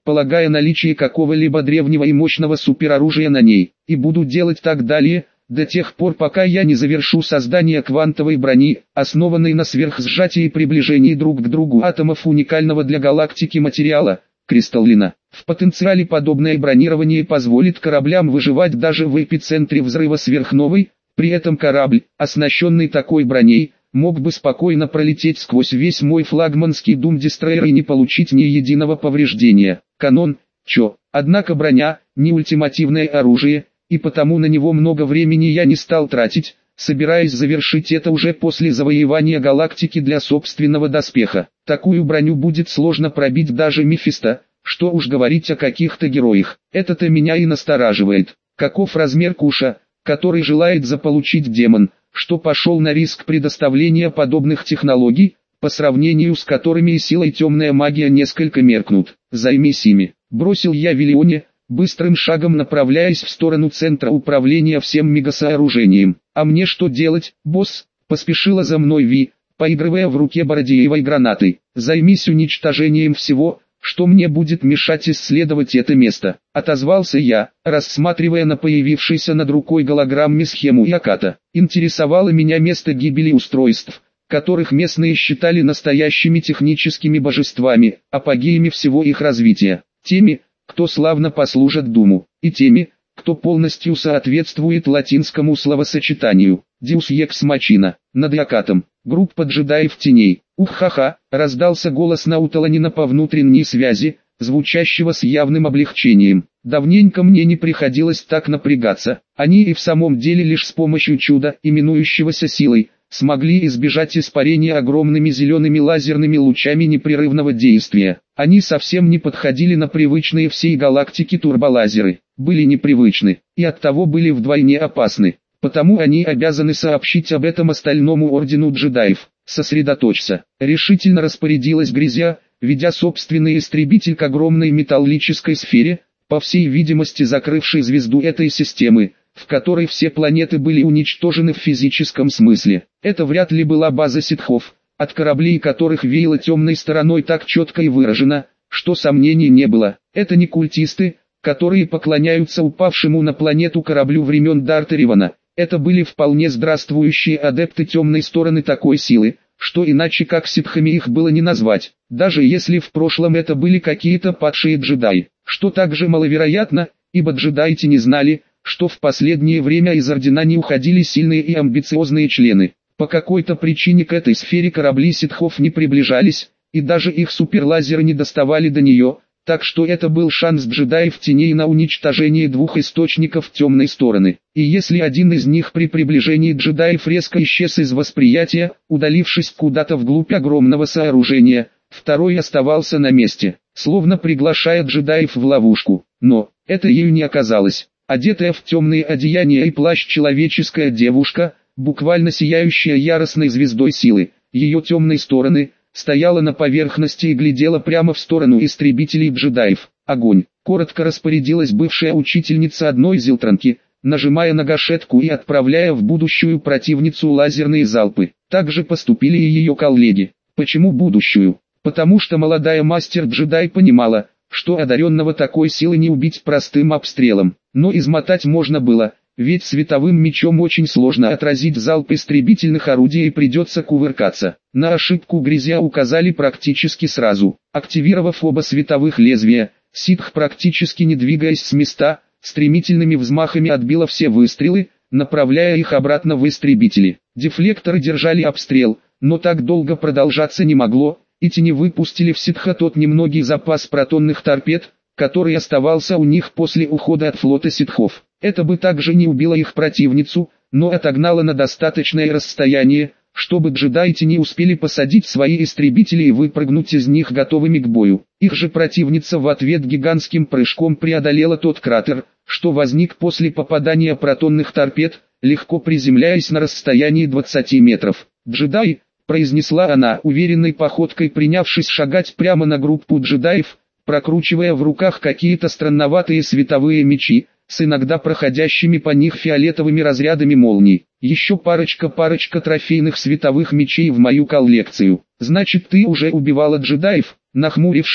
полагая наличие какого-либо древнего и мощного супероружия на ней, и буду делать так далее, до тех пор пока я не завершу создание квантовой брони, основанной на сверхсжатии и приближении друг к другу атомов уникального для галактики материала, кристаллина. В потенциале подобное бронирование позволит кораблям выживать даже в эпицентре взрыва сверхновой, при этом корабль, оснащенный такой броней, мог бы спокойно пролететь сквозь весь мой флагманский Doom-дестройер и не получить ни единого повреждения. Канон, чё. Однако броня, не ультимативное оружие, и потому на него много времени я не стал тратить, собираясь завершить это уже после завоевания галактики для собственного доспеха. Такую броню будет сложно пробить даже Мефисто, что уж говорить о каких-то героях. Это-то меня и настораживает. Каков размер куша, который желает заполучить демон, что пошел на риск предоставления подобных технологий, по сравнению с которыми и сила и темная магия несколько меркнут. Займись ими. Бросил я Виллионе, быстрым шагом направляясь в сторону центра управления всем мегасооружением. «А мне что делать, босс?» — поспешила за мной Ви, поигрывая в руке Бородеевой гранатой. «Займись уничтожением всего, что мне будет мешать исследовать это место», — отозвался я, рассматривая на появившейся над рукой голограмме схему Яката. Интересовало меня место гибели устройств, которых местные считали настоящими техническими божествами, апогеями всего их развития. Теми, кто славно послужит Думу, и теми, кто полностью соответствует латинскому словосочетанию «Deus Ex Machina». Над Якатом, группа джедаев теней. «Ух-ха-ха», раздался голос Науталанина по внутренней связи, звучащего с явным облегчением. Давненько мне не приходилось так напрягаться. Они и в самом деле лишь с помощью чуда, именующегося силой, смогли избежать испарения огромными зелеными лазерными лучами непрерывного действия. Они совсем не подходили на привычные всей галактике турболазеры, были непривычны, и оттого были вдвойне опасны. Потому они обязаны сообщить об этом остальному ордену джедаев. «Сосредоточься», — решительно распорядилась Грязя, ведя собственный истребитель к огромной металлической сфере, по всей видимости закрывшей звезду этой системы, в которой все планеты были уничтожены в физическом смысле. Это вряд ли была база ситхов, от кораблей которых веяло темной стороной так четко и выражено, что сомнений не было. Это не культисты, которые поклоняются упавшему на планету кораблю времен Дарта Ривана. Это были вполне здравствующие адепты темной стороны такой силы, что иначе как ситхами их было не назвать, даже если в прошлом это были какие-то падшие джедаи, что также маловероятно, ибо джедаити не знали, что в последнее время из ордена не уходили сильные и амбициозные члены. По какой-то причине к этой сфере корабли ситхов не приближались, и даже их суперлазеры не доставали до нее, так что это был шанс джедаев теней на уничтожение двух источников темной стороны. И если один из них при приближении джедаев резко исчез из восприятия, удалившись куда-то вглубь огромного сооружения, второй оставался на месте, словно приглашая джедаев в ловушку. Но это ею не оказалось. Одетая в темные одеяния и плащ человеческая девушка, буквально сияющая яростной звездой силы, ее темной стороны, стояла на поверхности и глядела прямо в сторону истребителей джедаев. «Огонь!» — коротко распорядилась бывшая учительница одной зилтранки, нажимая на гашетку и отправляя в будущую противницу лазерные залпы. Так же поступили и ее коллеги. Почему будущую? Потому что молодая мастер-джедай понимала, что одаренного такой силы не убить простым обстрелом. Но измотать можно было, ведь световым мечом очень сложно отразить залп истребительных орудий и придется кувыркаться. На ошибку Грязя указали практически сразу. Активировав оба световых лезвия, ситх, практически не двигаясь с места, стремительными взмахами отбила все выстрелы, направляя их обратно в истребители. Дефлекторы держали обстрел, но так долго продолжаться не могло, и тени выпустили в ситха тот немногий запас протонных торпед, который оставался у них после ухода от флота ситхов. Это бы также не убило их противницу, но отогнало на достаточное расстояние, чтобы джедаи не успели посадить свои истребители и выпрыгнуть из них готовыми к бою. Их же противница в ответ гигантским прыжком преодолела тот кратер, что возник после попадания протонных торпед, легко приземляясь на расстоянии 20 метров. «Джедаи», — произнесла она уверенной походкой, принявшись шагать прямо на группу джедаев, прокручивая в руках какие-то странноватые световые мечи, с иногда проходящими по них фиолетовыми разрядами молний. «Еще парочка трофейных световых мечей в мою коллекцию. Значит, ты уже убивала джедаев?» Нахмурившись,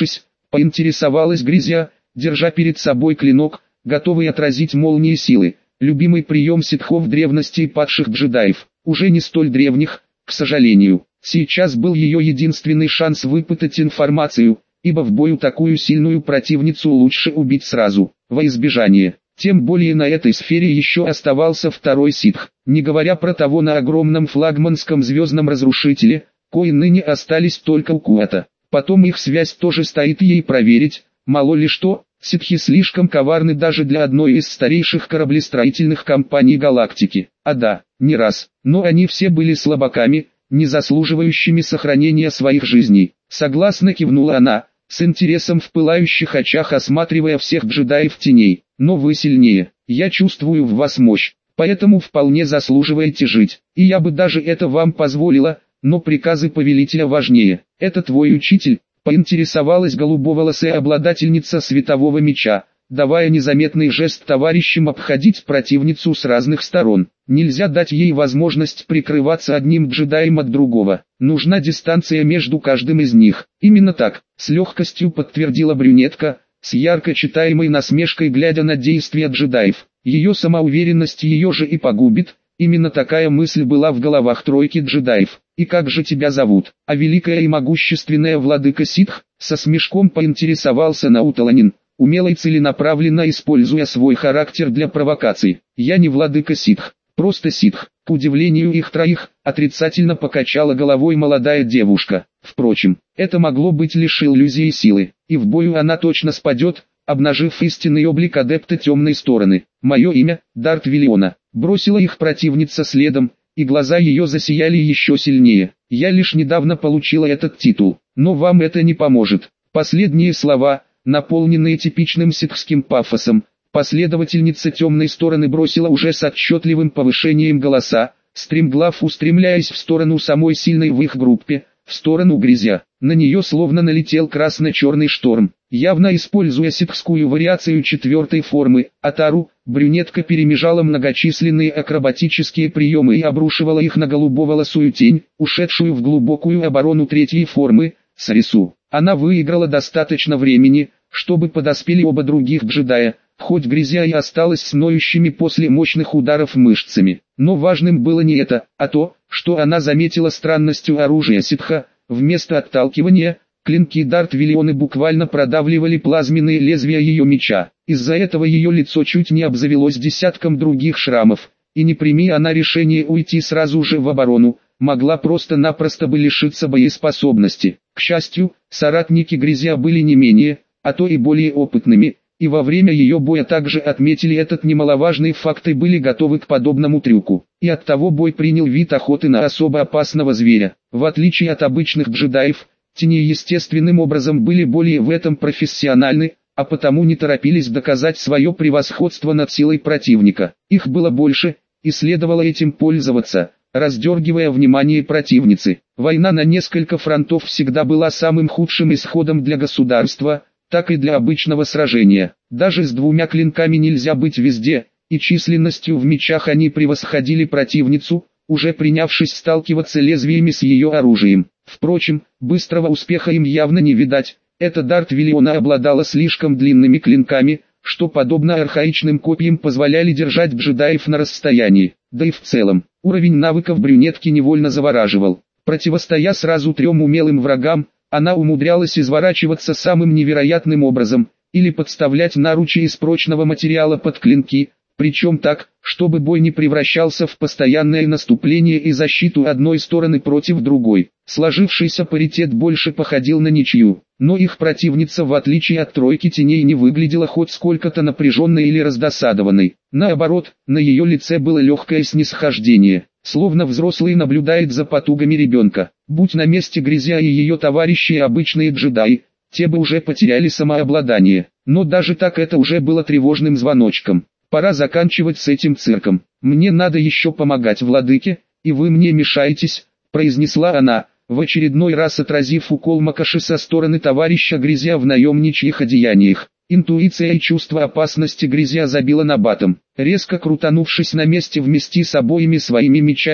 Поинтересовалась Грязя, держа перед собой клинок, готовый отразить молнии силы. Любимый прием ситхов древности и падших джедаев, уже не столь древних, к сожалению. Сейчас был ее единственный шанс выпытать информацию, ибо в бою такую сильную противницу лучше убить сразу, во избежание. Тем более на этой сфере еще оставался второй ситх, не говоря про того на огромном флагманском звездном разрушителе, кои ныне остались только у Куата. Потом их связь тоже стоит ей проверить, мало ли что, ситхи слишком коварны даже для одной из старейших кораблестроительных компаний галактики. А да, не раз, но они все были слабаками, не заслуживающими сохранения своих жизней. Согласно кивнула она, с интересом в пылающих очах осматривая всех джедаев теней. Но вы сильнее, я чувствую в вас мощь, поэтому вполне заслуживаете жить. И я бы даже это вам позволила, но приказы повелителя важнее. Это твой учитель, поинтересовалась голубоволосая обладательница светового меча, давая незаметный жест товарищам обходить противницу с разных сторон. Нельзя дать ей возможность прикрываться одним джедаем от другого. Нужна дистанция между каждым из них. Именно так, с легкостью подтвердила брюнетка, с ярко читаемой насмешкой глядя на действия джедаев. Ее самоуверенность ее же и погубит. Именно такая мысль была в головах тройки джедаев. И как же тебя зовут? А великая и могущественная владыка ситх, со смешком поинтересовался Науталанин, умело и целенаправленно используя свой характер для провокаций. Я не владыка ситх, просто ситх. К удивлению их троих, отрицательно покачала головой молодая девушка. Впрочем, это могло быть лишь иллюзией силы, и в бою она точно спадет, обнажив истинный облик адепта темной стороны. Мое имя, Дарт Виллиона. Бросила их противница следом, и глаза ее засияли еще сильнее. Я лишь недавно получила этот титул, но вам это не поможет. Последние слова, наполненные типичным ситхским пафосом, последовательница темной стороны бросила уже с отчетливым повышением голоса, стремглав устремляясь в сторону самой сильной в их группе, в сторону Грязя. На нее словно налетел красно-черный шторм. Явно используя ситхскую вариацию четвертой формы, Атару, брюнетка перемежала многочисленные акробатические приемы и обрушивала их на голубоволосую тень, ушедшую в глубокую оборону третьей формы, Сарису. Она выиграла достаточно времени, чтобы подоспели оба других джедая, хоть Грязя и осталась с ноющими после мощных ударов мышцами. Но важным было не это, а то, что она заметила странностью оружия ситха. Вместо отталкивания, клинки Дарт Виллионы буквально продавливали плазменные лезвия ее меча. Из-за этого ее лицо чуть не обзавелось десятком других шрамов, и не прими она решение уйти сразу же в оборону, могла просто-напросто бы лишиться боеспособности. К счастью, соратники Грязя были не менее, а то и более опытными, и во время ее боя также отметили этот немаловажный факт и были готовы к подобному трюку. И оттого бой принял вид охоты на особо опасного зверя. В отличие от обычных джедаев, тени естественным образом были более в этом профессиональны, а потому не торопились доказать свое превосходство над силой противника. Их было больше, и следовало этим пользоваться, раздергивая внимание противницы. Война на несколько фронтов всегда была самым худшим исходом для государства, так и для обычного сражения. Даже с двумя клинками нельзя быть везде, и численностью в мечах они превосходили противницу, уже принявшись сталкиваться лезвиями с ее оружием. Впрочем, быстрого успеха им явно не видать. Эта Дарт Виллиона обладала слишком длинными клинками, что подобно архаичным копьям позволяли держать джедаев на расстоянии. Да и в целом, уровень навыков брюнетки невольно завораживал. Противостоя сразу трем умелым врагам, она умудрялась изворачиваться самым невероятным образом, или подставлять наручи из прочного материала под клинки, причем так, чтобы бой не превращался в постоянное наступление и защиту одной стороны против другой. Сложившийся паритет больше походил на ничью, но их противница в отличие от тройки теней не выглядела хоть сколько-то напряженной или раздосадованной. Наоборот, на ее лице было легкое снисхождение, словно взрослый наблюдает за потугами ребенка. Будь на месте Грязя и ее товарищи обычные джедаи, те бы уже потеряли самообладание. Но даже так это уже было тревожным звоночком. Пора заканчивать с этим цирком. Мне надо еще помогать владыке, и вы мне мешаетесь, произнесла она, в очередной раз отразив укол Макоши со стороны товарища Грязя в наемничьих одеяниях. Интуиция и чувство опасности Грязя забило набатом. Резко крутанувшись на месте вместе с обоими своими мечами,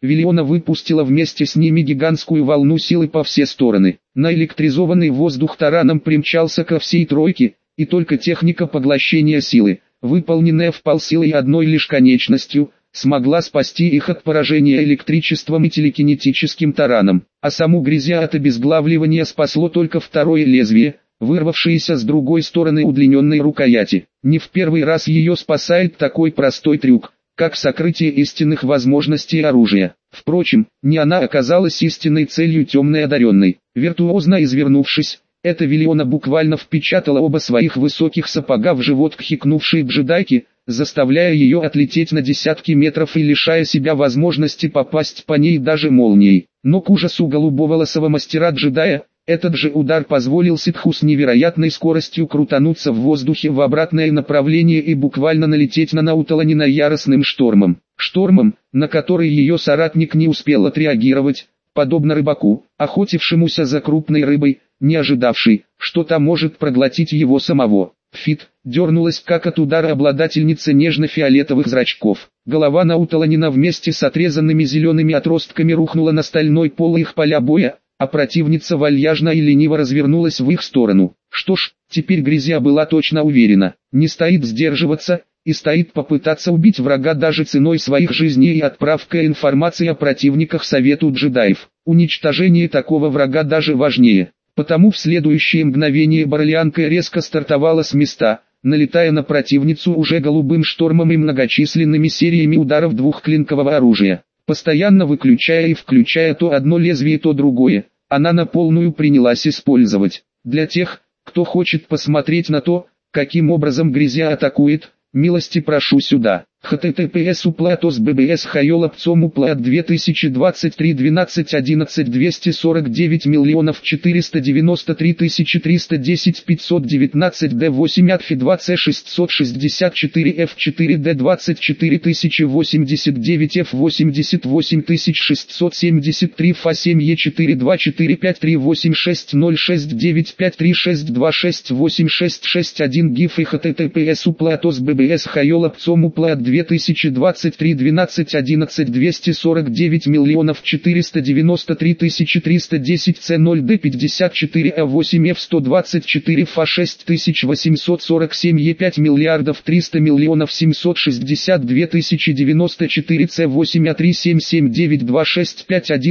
Виллиона выпустила вместе с ними гигантскую волну силы по все стороны. Наэлектризованный воздух тараном примчался ко всей тройке, и только техника поглощения силы, выполненная вполсилой одной лишь конечностью, смогла спасти их от поражения электричеством и телекинетическим тараном. А саму Грязя от обезглавливания спасло только второе лезвие, вырвавшееся с другой стороны удлиненной рукояти. Не в первый раз ее спасает такой простой трюк, как сокрытие истинных возможностей оружия. Впрочем, не она оказалась истинной целью темной одаренной. Виртуозно извернувшись, эта Виллиона буквально впечатала оба своих высоких сапога в живот хихикнувшей джедайки, заставляя ее отлететь на десятки метров и лишая себя возможности попасть по ней даже молнией. Но к ужасу голубоволосого мастера-джедая, этот же удар позволил ситху с невероятной скоростью крутануться в воздухе в обратное направление и буквально налететь на Науталанина яростным штормом. Штормом, на который ее соратник не успел отреагировать, подобно рыбаку, охотившемуся за крупной рыбой, не ожидавший, что та может проглотить его самого. Фит дернулась как от удара обладательница нежно-фиолетовых зрачков. Голова Науталанина вместе с отрезанными зелеными отростками рухнула на стальной пол их поля боя, а противница вальяжно и лениво развернулась в их сторону. Что ж, теперь Грязя была точно уверена, не стоит сдерживаться, и стоит попытаться убить врага даже ценой своих жизней и отправкой информации о противниках Совету джедаев. Уничтожение такого врага даже важнее. Потому в следующее мгновение Барлианка резко стартовала с места, налетая на противницу уже голубым штормом и многочисленными сериями ударов двухклинкового оружия. Постоянно выключая и включая то одно лезвие, то другое, она на полную принялась использовать. Для тех, кто хочет посмотреть на то, каким образом Грязя атакует, милости прошу сюда. https://bbs хайолапцом уплат 2023 12 11 249 493 310 519 d8 atfi 20 664 f4 d24 089 f88 673 fa7 e4 245 386 069 536 268 661 gif и https://bbs хайолапцом уплат 2023 12 11 249 493 310 c0d 54 a8 f124 fa 6847 e5 миллиардов 300 миллионов 762 094 c8 a3 77926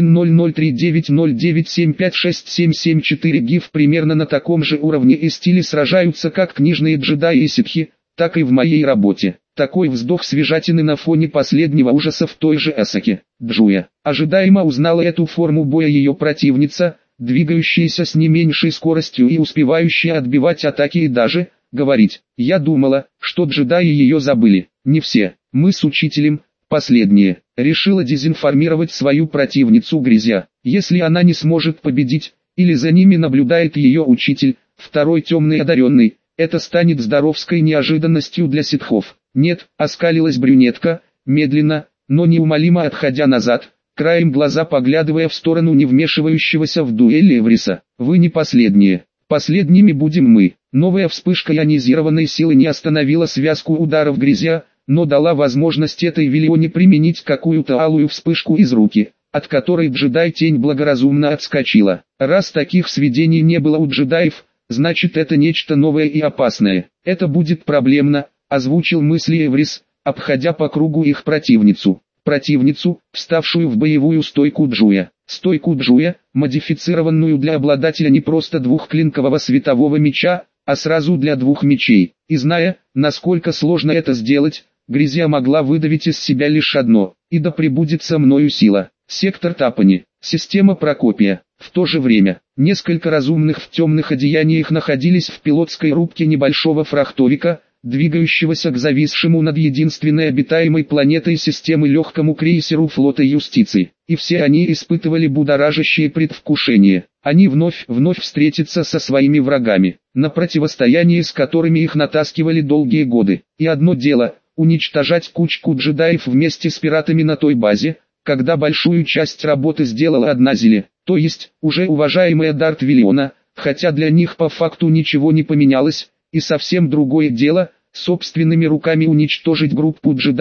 51003909756774 гиф примерно на таком же уровне и стиле сражаются как книжные джедаи и ситхи, так и в моей работе. Такой вздох свежатины на фоне последнего ужаса в той же Асаке. Джуя ожидаемо узнала эту форму боя ее противница, двигающаяся с не меньшей скоростью и успевающая отбивать атаки и даже говорить. Я думала, что джедаи ее забыли. Не все. Мы с учителем, последние. Решила дезинформировать свою противницу Грязя. Если она не сможет победить, или за ними наблюдает ее учитель, второй темный одаренный, это станет здоровской неожиданностью для ситхов. Нет, оскалилась брюнетка, медленно, но неумолимо отходя назад, краем глаза поглядывая в сторону не вмешивающегося в дуэль Эвриса. Вы не последние. Последними будем мы. Новая вспышка ионизированной силы не остановила связку ударов Грязя, но дала возможность этой Виллионе применить какую-то алую вспышку из руки, от которой джедай-тень благоразумно отскочила. Раз таких сведений не было у джедаев, значит это нечто новое и опасное. Это будет проблемно, озвучил мысли Эврис, обходя по кругу их противницу. Противницу, вставшую в боевую стойку Джуя. Стойку Джуя, модифицированную для обладателя не просто двухклинкового светового меча, а сразу для двух мечей. И зная, насколько сложно это сделать, Грязя могла выдавить из себя лишь одно: «И да пребудет со мною сила». Сектор Тапани. Система Прокопия. В то же время, несколько разумных в темных одеяниях находились в пилотской рубке небольшого фрахтовика, двигающегося к зависшему над единственной обитаемой планетой системы легкому крейсеру флота юстиции. И все они испытывали будоражащее предвкушение. Они вновь встретятся со своими врагами, на противостояние с которыми их натаскивали долгие годы. И одно дело – уничтожать кучку джедаев вместе с пиратами на той базе, когда большую часть работы сделала одна Зеле, то есть, уже уважаемая Дарт Виллиона, хотя для них по факту ничего не поменялось, и совсем другое дело – собственными руками уничтожить группу джедаев,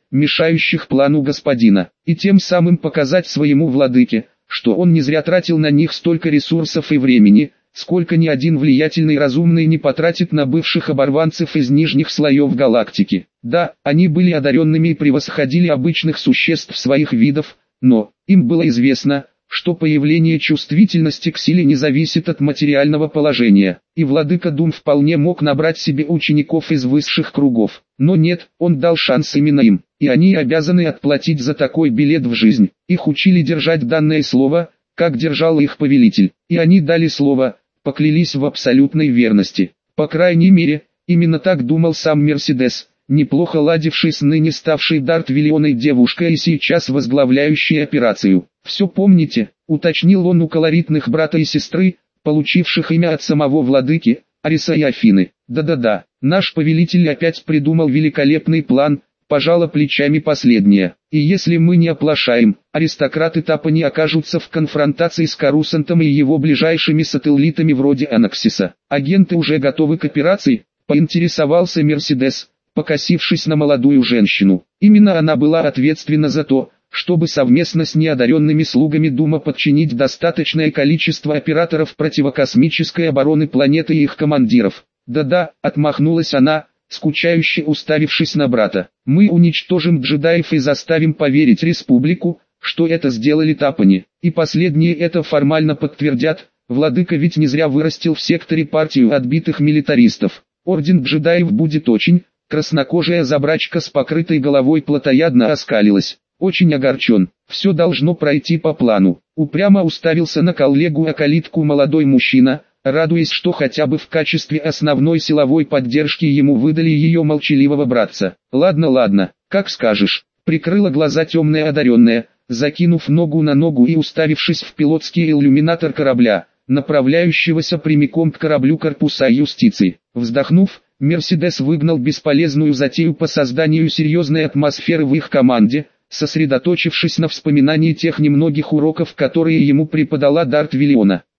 мешающих плану господина, и тем самым показать своему владыке, что он не зря тратил на них столько ресурсов и времени, сколько ни один влиятельный и разумный не потратит на бывших оборванцев из нижних слоев галактики. Да, они были одаренными и превосходили обычных существ своих видов, но им было известно, что появление чувствительности к силе не зависит от материального положения, и владыка Дум вполне мог набрать себе учеников из высших кругов. Но нет, он дал шанс именно им, и они обязаны отплатить за такой билет в жизнь. Их учили держать данное слово, как держал их повелитель, и они дали слово, поклялись в абсолютной верности. По крайней мере, именно так думал сам Мерседес, неплохо ладивший с ныне ставшей Дарт-Виллионой девушкой и сейчас возглавляющей операцию. «Все помните?» — уточнил он у колоритных брата и сестры, получивших имя от самого владыки, Ариса и Афины. «Да-да-да, наш повелитель опять придумал великолепный план», — пожала плечами последняя. «И если мы не оплошаем, аристократы Тапани окажутся в конфронтации с Карусантом и его ближайшими сателлитами вроде Анаксиса. Агенты уже готовы к операции?» — поинтересовался Мерседес, покосившись на молодую женщину. Именно она была ответственна за то, чтобы совместно с неодаренными слугами Дума подчинить достаточное количество операторов противокосмической обороны планеты и их командиров. «Да-да», — отмахнулась она, скучающе уставившись на брата. «Мы уничтожим джедаев и заставим поверить Республику, что это сделали Тапани, и последние это формально подтвердят. Владыка ведь не зря вырастил в секторе партию отбитых милитаристов. Орден джедаев будет очень...» Краснокожая забрачка с покрытой головой плотоядно оскалилась. «Очень огорчен. Все должно пройти по плану». Упрямо уставился на коллегу-акалитку молодой мужчина, радуясь, что хотя бы в качестве основной силовой поддержки ему выдали ее молчаливого братца. «Ладно, ладно, как скажешь», — прикрыла глаза темная одаренная, закинув ногу на ногу и уставившись в пилотский иллюминатор корабля, направляющегося прямиком к кораблю корпуса юстиции. Вздохнув, Мерседес выгнал бесполезную затею по созданию серьезной атмосферы в их команде, сосредоточившись на вспоминании тех немногих уроков, которые ему преподала Дарт Виллиона.